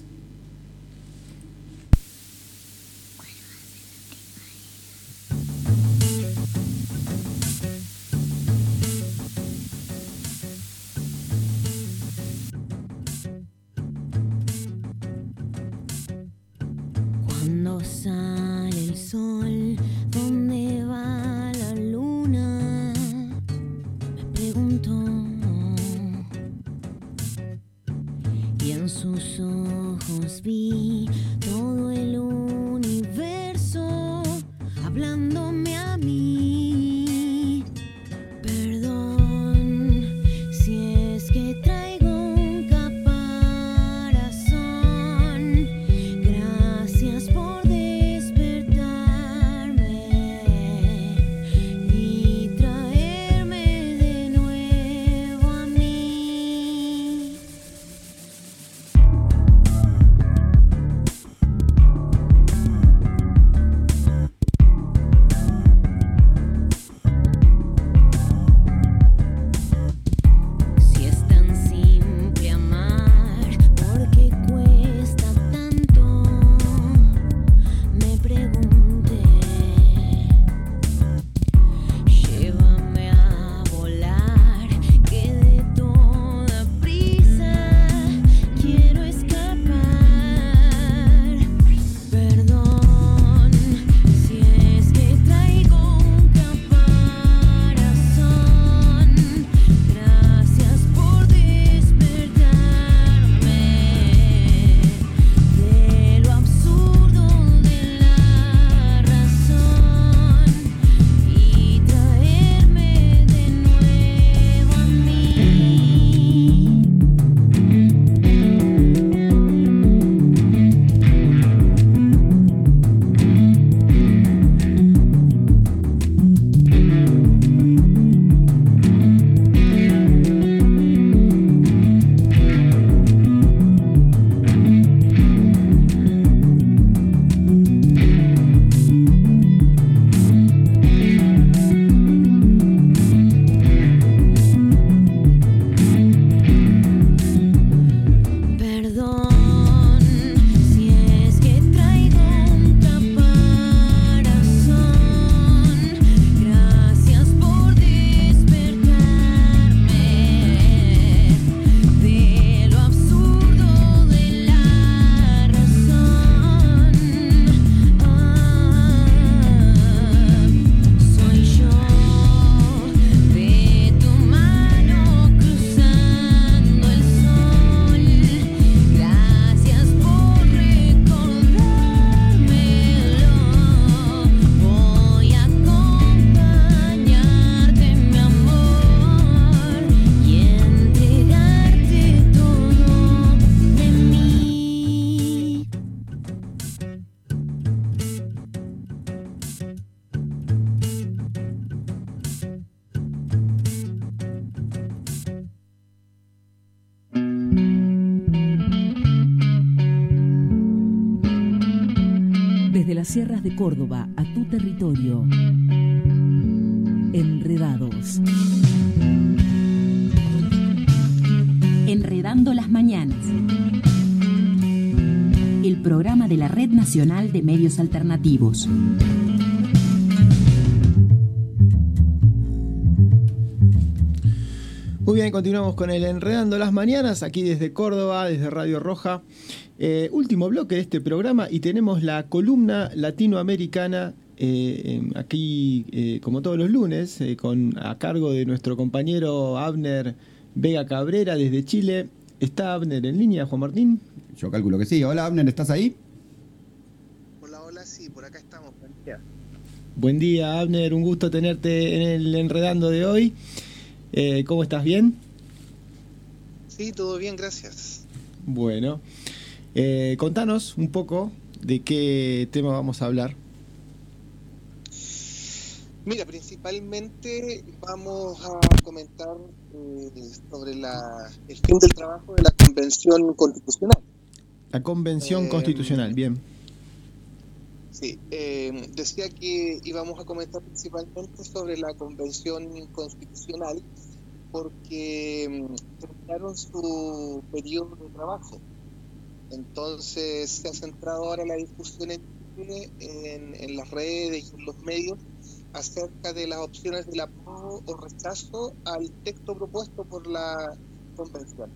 S11: Cuando sale el sol, ¿dónde va la luna? Me pregunto. Y en sus ojos vi todo el universo hablándome a mí. Perdón si es que traigo un caparazón.
S1: las sierras de Córdoba a tu territorio. Enredados.
S2: Enredando las mañanas. El programa de la Red Nacional de Medios Alternativos.
S3: Muy bien, continuamos con el Enredando las Mañanas, aquí desde Córdoba, desde Radio Roja. Último bloque de este programa y tenemos la columna latinoamericana aquí, como todos los lunes, a cargo de nuestro compañero Abner Vega Cabrera desde Chile. ¿Está Abner en línea, Juan Martín?
S4: Yo calculo que sí. Hola, Abner, ¿estás ahí?
S12: Hola, sí, por acá estamos. Buen día.
S3: Buen día, Abner, un gusto tenerte en el Enredando de hoy. ¿Cómo estás? ¿Bien?
S12: Sí, todo bien, gracias.
S3: Bueno, contanos un poco de qué tema vamos a hablar.
S12: Mira, principalmente vamos a comentar sobre el fin del trabajo de la Convención Constitucional.
S3: La Convención Constitucional, bien.
S12: Sí, decía que íbamos a comentar principalmente sobre la Convención Constitucional porque terminaron su periodo de trabajo. Entonces se ha centrado ahora la discusión en las redes y en los medios acerca de las opciones del apruebo o rechazo al texto propuesto por la Convención.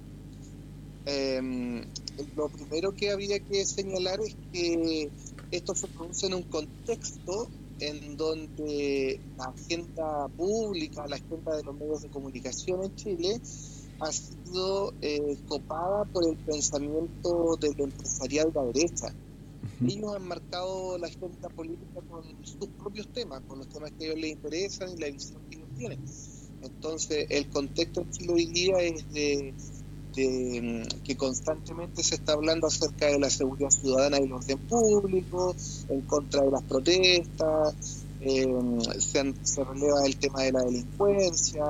S12: Lo primero que habría que señalar es que esto se produce en un contexto en donde la agenda pública, la agenda de los medios de comunicación en Chile ha sido copada por el pensamiento del empresariado de la derecha. Ellos han marcado la agenda política con sus propios temas, con los temas que a ellos les interesan y la visión que ellos tienen. Entonces, el contexto en Chile hoy día es de que constantemente se está hablando acerca de la seguridad ciudadana y el orden público, en contra de las protestas, se releva el tema de la delincuencia,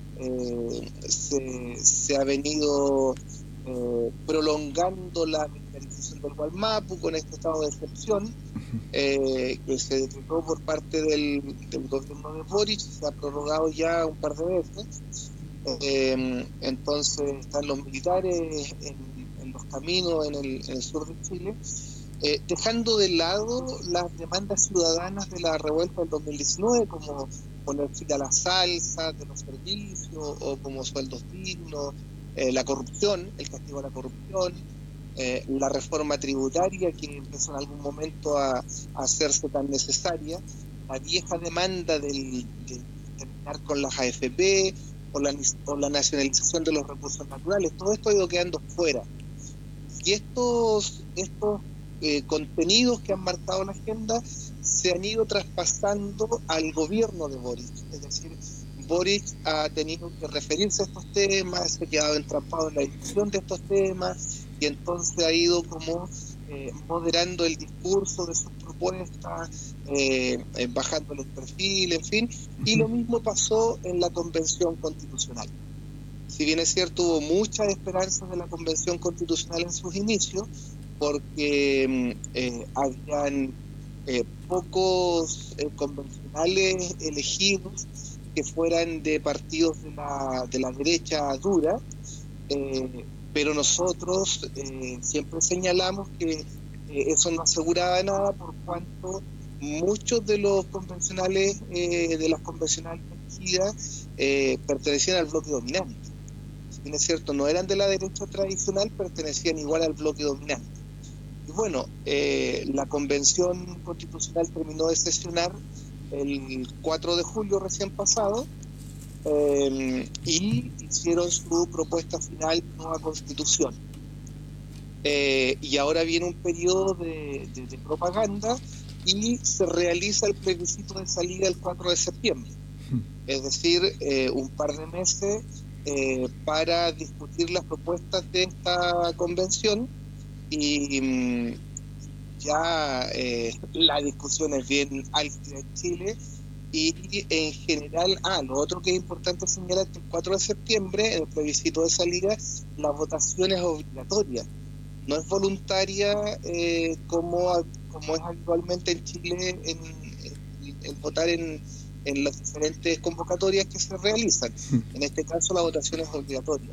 S12: se ha venido prolongando la militarización del Gualmapu con este estado de excepción que se decretó por parte del gobierno de Boric, se ha prorrogado ya un par de veces. Entonces están los militares en los caminos en el sur de Chile, dejando de lado las demandas ciudadanas de la revuelta del 2019, como poner fin a la salsa de los servicios o como sueldos dignos, la corrupción, el castigo a la corrupción, la reforma tributaria que empezó en algún momento a hacerse tan necesaria, la vieja demanda de terminar con las AFP, o la nacionalización de los recursos naturales. Todo esto ha ido quedando fuera. Y estos contenidos que han marcado la agenda se han ido traspasando al gobierno de Boric. Es decir, Boric ha tenido que referirse a estos temas, se ha quedado entrampado en la discusión de estos temas y entonces ha ido como moderando el discurso de sus propuestas, bajando el perfil, en fin, y lo mismo pasó en la Convención Constitucional. Si bien es cierto, hubo muchas esperanzas de la Convención Constitucional en sus inicios, porque habían pocos convencionales elegidos que fueran de partidos de la derecha dura, pero nosotros siempre señalamos que eso no aseguraba nada, por cuanto muchos de los convencionales, de las convencionales elegidas, pertenecían al bloque dominante. Si bien es cierto, no eran de la derecha tradicional, pertenecían igual al bloque dominante. Y bueno, la Convención Constitucional terminó de sesionar el 4 de julio recién pasado, y hicieron su propuesta final de nueva constitución. Y ahora viene un periodo de propaganda y se realiza el plebiscito de salida el 4 de septiembre. Es decir, un par de meses para discutir las propuestas de esta convención y ya la discusión es bien álgida en Chile. Y en general, lo otro que es importante señalar es que el 4 de septiembre, en el plebiscito de salida, la votación es obligatoria, no es voluntaria como como es habitualmente en Chile, en votar en las diferentes convocatorias que se realizan. En este caso la votación es obligatoria.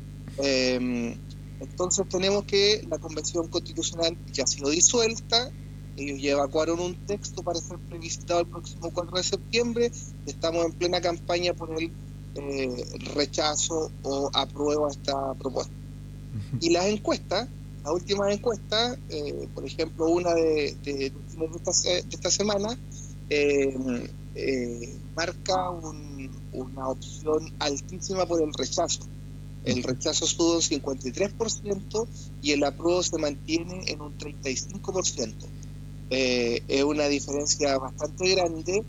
S12: Entonces tenemos que la Convención Constitucional ya ha sido disuelta, ellos ya evacuaron un texto para ser plebiscitado el próximo 4 de septiembre, estamos en plena campaña por el rechazo o apruebo a esta propuesta. Y las encuestas, las últimas encuestas, por ejemplo una de esta semana, marca una opción altísima por el rechazo. El rechazo sube un 53% y el apruebo se mantiene en un 35%. Es una diferencia bastante grande,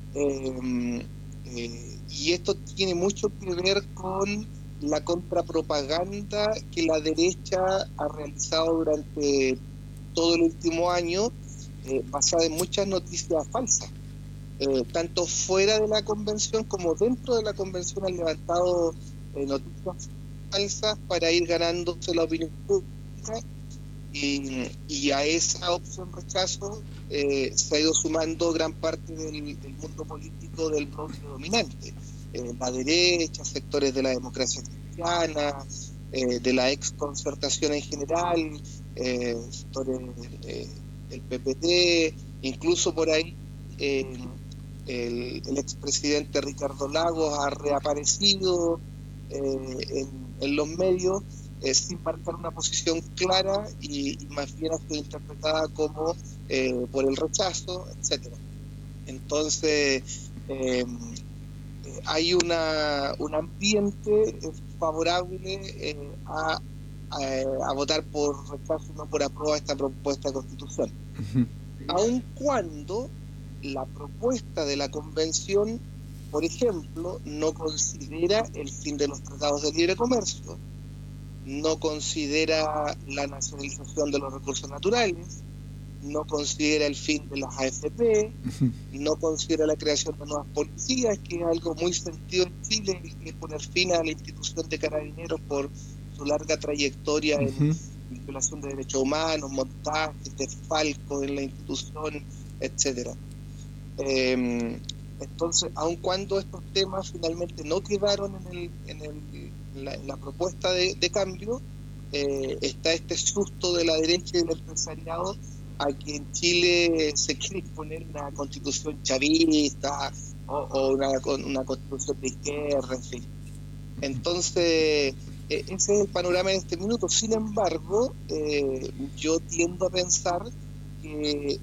S12: y esto tiene mucho que ver con la contrapropaganda que la derecha ha realizado durante todo el último año, basada en muchas noticias falsas. Tanto fuera de la convención como dentro de la convención han levantado noticias falsas para ir ganándose la opinión pública, y a esa opción rechazo se ha ido sumando gran parte del mundo político del bloque dominante, la derecha, sectores de la democracia cristiana, de la exconcertación en general, sectores del PPD, incluso por ahí el expresidente Ricardo Lagos ha reaparecido en los medios, sin marcar una posición clara y más bien ha sido interpretada como por el rechazo, etcétera. Entonces hay un ambiente favorable a votar por rechazo y no por aprobar esta propuesta de constitución. Aun cuando la propuesta de la convención, por ejemplo, no considera el fin de los tratados de libre comercio, no considera la nacionalización de los recursos naturales, no considera el fin de las AFP, no considera la creación de nuevas policías, que es algo muy sentido en Chile, que es poner fin a la institución de carabineros por su larga trayectoria en violación de derechos humanos, montajes, desfalco en la institución, etcétera. Entonces, aun cuando estos temas finalmente no quedaron en la propuesta de cambio, está este susto de la derecha y del empresariado a que en Chile se quiere imponer una constitución chavista o una constitución de izquierda, en fin. Entonces, ese es el panorama en este minuto. Sin embargo, yo tiendo a pensar que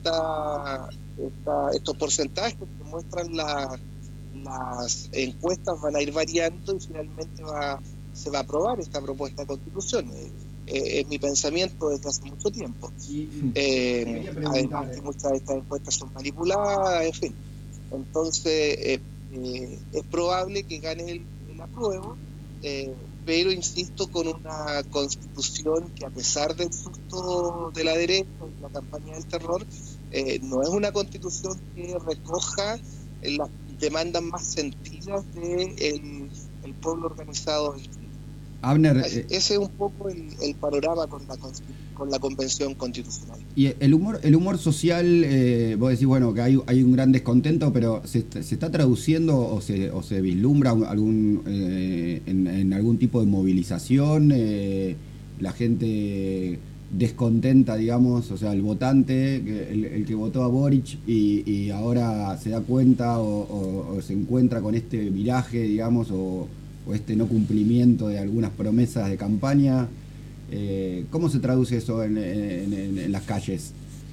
S12: estos porcentajes que muestran las encuestas van a ir variando y finalmente se va a aprobar esta propuesta de constitución. Es mi pensamiento desde hace mucho tiempo. Además que muchas de estas encuestas son manipuladas, en fin. Entonces es probable que gane el apruebo, pero insisto, con una constitución que, a pesar del susto de la derecha y la campaña del terror, no es una constitución que recoja las demandas más sentidas del pueblo organizado en Chile.
S4: Abner,
S12: ese es un poco el panorama con la convención constitucional.
S4: Y el humor social, vos decís, bueno, que hay un gran descontento, pero ¿se está traduciendo o se vislumbra en algún tipo de movilización? La gente descontenta, digamos, o sea, el votante, el que votó a Boric y ahora se da cuenta o se encuentra con este viraje, digamos, o este no cumplimiento de algunas promesas de campaña. ¿Cómo se traduce eso en las calles?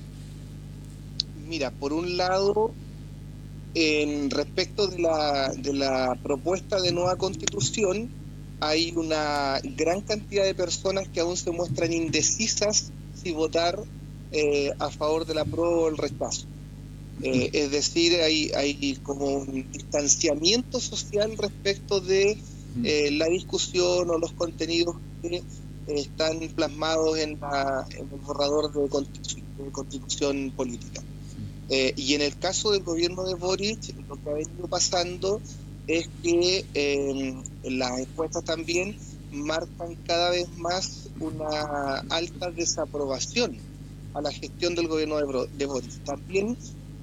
S12: Mira, por un lado, en respecto de la propuesta de nueva constitución, hay una gran cantidad de personas que aún se muestran indecisas si votar a favor del apruebo o el rechazo. Es decir, hay como un distanciamiento social respecto de la discusión o los contenidos que están plasmados en el borrador de constitución política. Y en el caso del gobierno de Boric, lo que ha venido pasando es que las encuestas también marcan cada vez más una alta desaprobación a la gestión del gobierno de Boris. También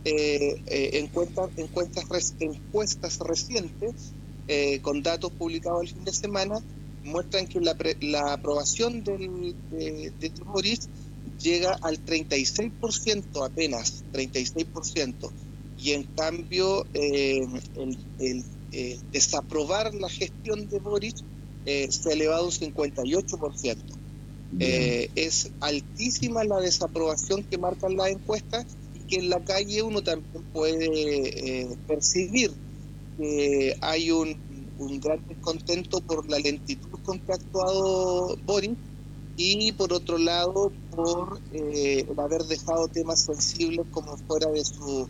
S12: encuestas recientes con datos publicados el fin de semana muestran que la aprobación de Boris llega al 36%, apenas 36%, y en cambio el desaprobar la gestión de Boris se ha elevado un 58%. Es altísima la desaprobación que marcan las encuestas, y que en la calle uno también puede percibir que hay un gran descontento por la lentitud con que ha actuado Boris, y por otro lado por el haber dejado temas sensibles como fuera de su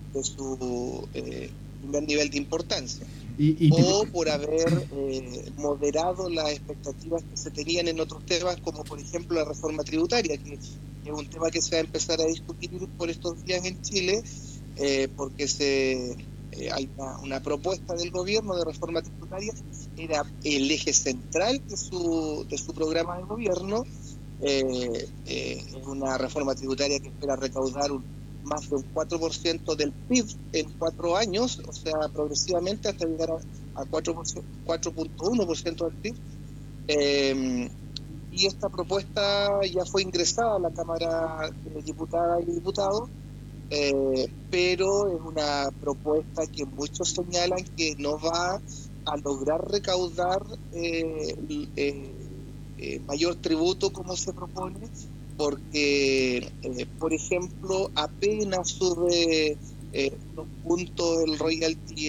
S12: primer nivel de importancia, o por haber moderado las expectativas que se tenían en otros temas, como por ejemplo la reforma tributaria, que es un tema que se va a empezar a discutir por estos días en Chile, porque hay una propuesta del gobierno de reforma tributaria, era el eje central de su programa de gobierno. Es una reforma tributaria que espera recaudar más de un 4% del PIB en 4 años, o sea, progresivamente hasta llegar a 4.1% del PIB. Y esta propuesta ya fue ingresada a la Cámara de Diputadas y Diputados, pero es una propuesta que muchos señalan que no va a lograr recaudar mayor tributo como se propone, porque, por ejemplo, apenas sube los puntos del royalty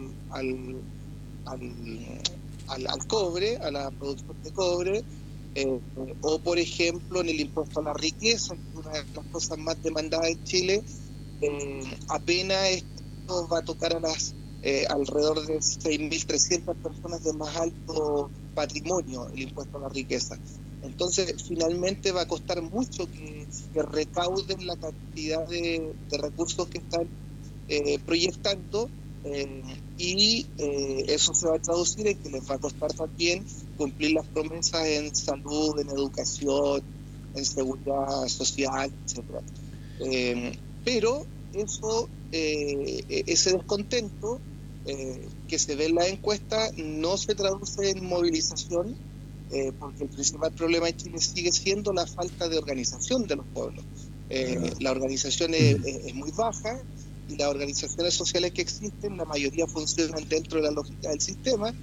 S12: al cobre, a la producción de cobre, o por ejemplo en el impuesto a la riqueza, que es una de las cosas más demandadas en Chile. Apenas esto va a tocar a las alrededor de 6.300 personas de más alto patrimonio, el impuesto a la riqueza. Entonces, finalmente va a costar mucho que recauden la cantidad de recursos que están proyectando, y eso se va a traducir en que les va a costar también cumplir las promesas en salud, en educación, en seguridad social, etcétera. Pero eso, ese descontento que se ve en la encuesta no se traduce en movilización, porque el principal problema en Chile sigue siendo la falta de organización de los pueblos. La organización es muy baja, y las organizaciones sociales que existen, la mayoría funcionan dentro de la lógica del sistema.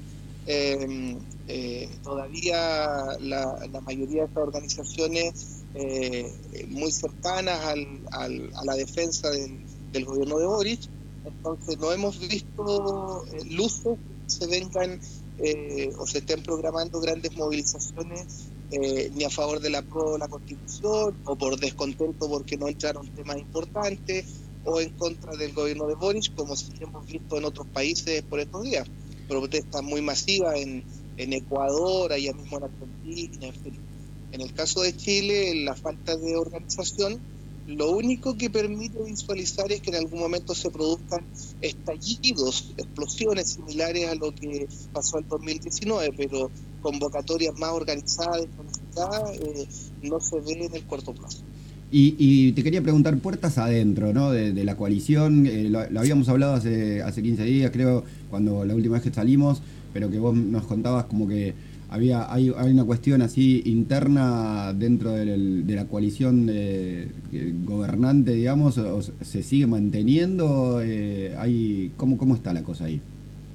S12: Todavía la mayoría de estas organizaciones muy cercanas a la defensa del gobierno de Boris. Entonces no hemos visto luces que se vengan o se estén programando grandes movilizaciones ni a favor de la Constitución, o por descontento porque no entraron temas importantes, o en contra del gobierno de Boris, como sí hemos visto en otros países por estos días. Protestas muy masivas en Ecuador, allá mismo en Argentina, en fin. En el caso de Chile, la falta de organización, lo único que permite visualizar es que en algún momento se produzcan estallidos, explosiones similares a lo que pasó en 2019, pero convocatorias más organizadas, no se ve en el corto plazo.
S4: Y te quería preguntar, puertas adentro, ¿no? de la coalición, lo habíamos hablado hace 15 días, creo, cuando la última vez que salimos, pero que vos nos contabas como que hay una cuestión así interna dentro de la coalición gobernante, digamos, o se sigue manteniendo. ¿Cómo está la cosa ahí?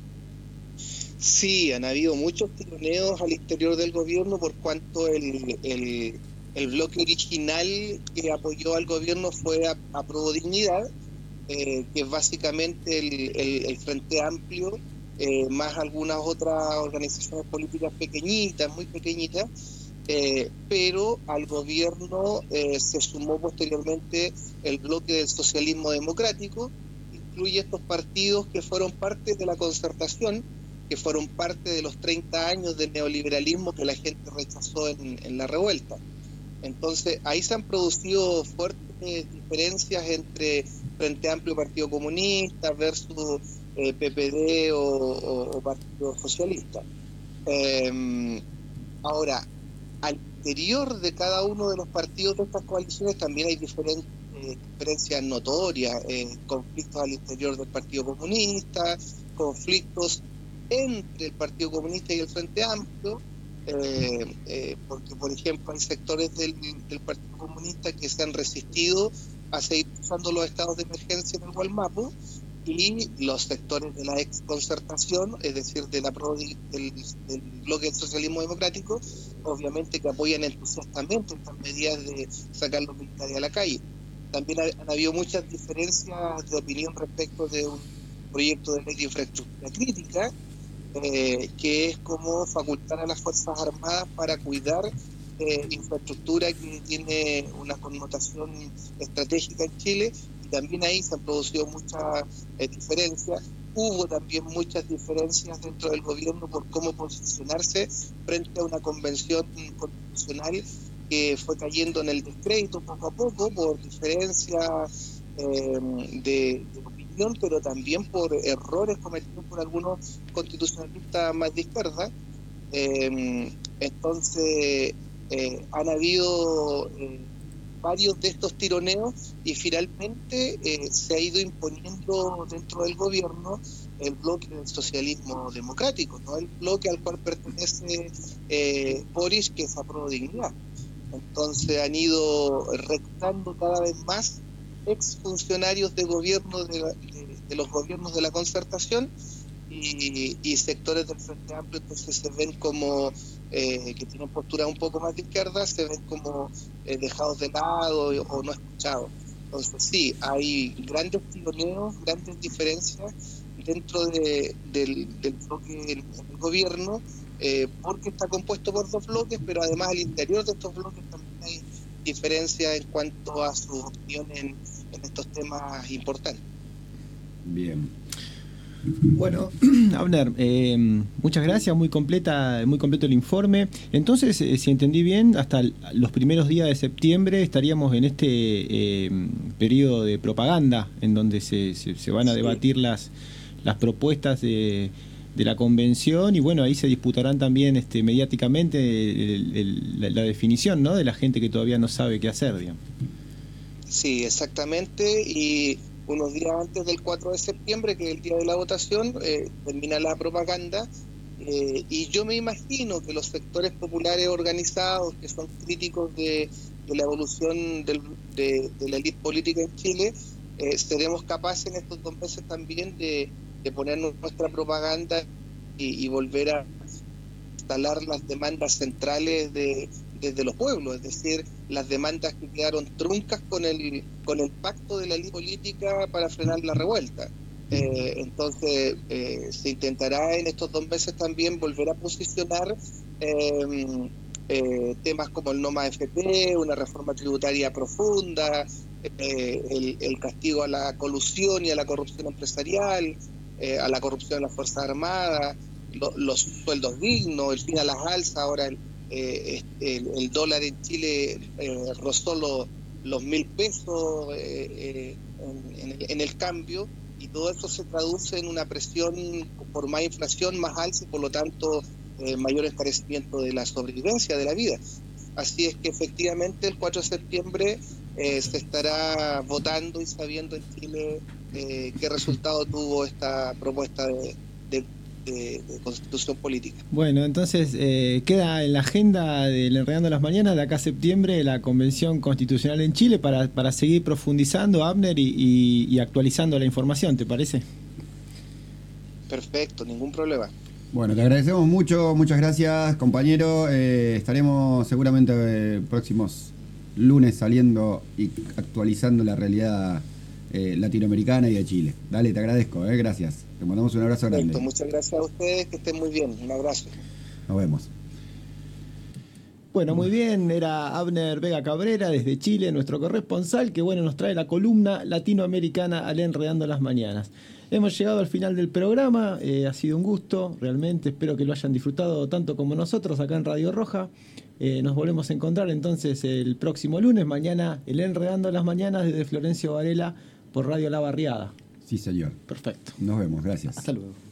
S12: Sí, han habido muchos tironeos al interior del gobierno, por cuanto el bloque original que apoyó al gobierno fue Apruebo Dignidad, que es básicamente el Frente Amplio, más algunas otras organizaciones políticas pequeñitas, muy pequeñitas, pero al gobierno se sumó posteriormente el bloque del socialismo democrático, incluye estos partidos que fueron parte de la concertación, que fueron parte de los 30 años del neoliberalismo que la gente rechazó en la revuelta. Entonces, ahí se han producido fuertes diferencias entre Frente Amplio y Partido Comunista versus PPD o Partido Socialista. Ahora, al interior de cada uno de los partidos de estas coaliciones también hay diferencias notorias, conflictos al interior del Partido Comunista, conflictos entre el Partido Comunista y el Frente Amplio, porque por ejemplo hay sectores del Partido Comunista que se han resistido a seguir usando los estados de emergencia en el Gualmapu, y los sectores de la exconcertación, es decir, del bloque del socialismo democrático, obviamente que apoyan entusiastamente estas medidas de sacar los militares a la calle. También han habido muchas diferencias de opinión respecto de un proyecto de ley de infraestructura crítica, que es como facultar a las Fuerzas Armadas para cuidar infraestructura que tiene una connotación estratégica en Chile, y también ahí se han producido muchas diferencias. Hubo también muchas diferencias dentro del gobierno por cómo posicionarse frente a una convención constitucional que fue cayendo en el descrédito poco a poco por diferencias de opinión, pero también por errores cometidos por algunos constitucionalistas más de izquierda. Entonces han habido varios de estos tironeos, y finalmente se ha ido imponiendo dentro del gobierno el bloque del socialismo democrático, no el bloque al cual pertenece Boris, que es Aprobó Dignidad. Entonces han ido reclutando cada vez más exfuncionarios de gobierno de los gobiernos de la concertación, y sectores del Frente Amplio entonces se ven como que tienen postura un poco más de izquierda, se ven como dejados de lado o no escuchados. Entonces sí, hay grandes tironeos, grandes diferencias dentro del bloque del gobierno, porque está compuesto por dos bloques, pero además al interior de estos bloques también hay diferencias en cuanto a su opinión en estos temas importantes.
S4: Bien.
S8: Bueno, Abner, muchas gracias, muy completo el informe. Entonces, si entendí bien, hasta los primeros días de septiembre estaríamos en este periodo de propaganda en donde se van a debatir las propuestas de la convención, y bueno, ahí se disputarán también mediáticamente la definición, ¿no?, de la gente que todavía no sabe qué hacer, digamos.
S12: Sí, exactamente, y unos días antes del 4 de septiembre, que es el día de la votación, termina la propaganda, y yo me imagino que los sectores populares organizados, que son críticos de la evolución de la élite política en Chile, seremos capaces en estos 2 meses también de poner nuestra propaganda y volver a instalar las demandas centrales desde los pueblos, es decir, las demandas que quedaron truncas con el pacto de la élite política para frenar la revuelta. Entonces se intentará en estos 2 meses también volver a posicionar temas como el no más FP, una reforma tributaria profunda, el castigo a la colusión y a la corrupción empresarial, a la corrupción de las Fuerzas Armadas, los sueldos dignos, el fin a las alzas. Ahora el dólar en Chile rozó los 1.000 pesos en el cambio, y todo eso se traduce en una presión por más inflación, más alza, y por lo tanto mayor encarecimiento de la sobrevivencia de la vida. Así es que efectivamente el 4 de septiembre se estará votando y sabiendo en Chile qué resultado tuvo esta propuesta de constitución política.
S8: Bueno, entonces queda en la agenda del Enredando las Mañanas de acá a septiembre la Convención Constitucional en Chile para seguir profundizando, Abner, y actualizando la información, ¿te parece?
S12: Perfecto, ningún problema.
S4: Bueno, te agradecemos mucho, muchas gracias, compañero. Estaremos seguramente próximos lunes saliendo y actualizando la realidad latinoamericana y de Chile. Dale, te agradezco, gracias. Te mandamos un abrazo grande.
S12: Perfecto, muchas gracias a ustedes, que estén muy bien. Un abrazo.
S4: Nos vemos.
S8: Bueno, muy bien, era Abner Vega Cabrera desde Chile, nuestro corresponsal, que bueno, nos trae la columna latinoamericana al Enredando las Mañanas. Hemos llegado al final del programa, ha sido un gusto, realmente, espero que lo hayan disfrutado tanto como nosotros acá en Radio Roja. Nos volvemos a encontrar entonces el próximo lunes, mañana el Enredando las Mañanas desde Florencio Varela por Radio La Barriada.
S4: Sí, señor.
S8: Perfecto.
S4: Nos vemos, gracias.
S8: Hasta luego.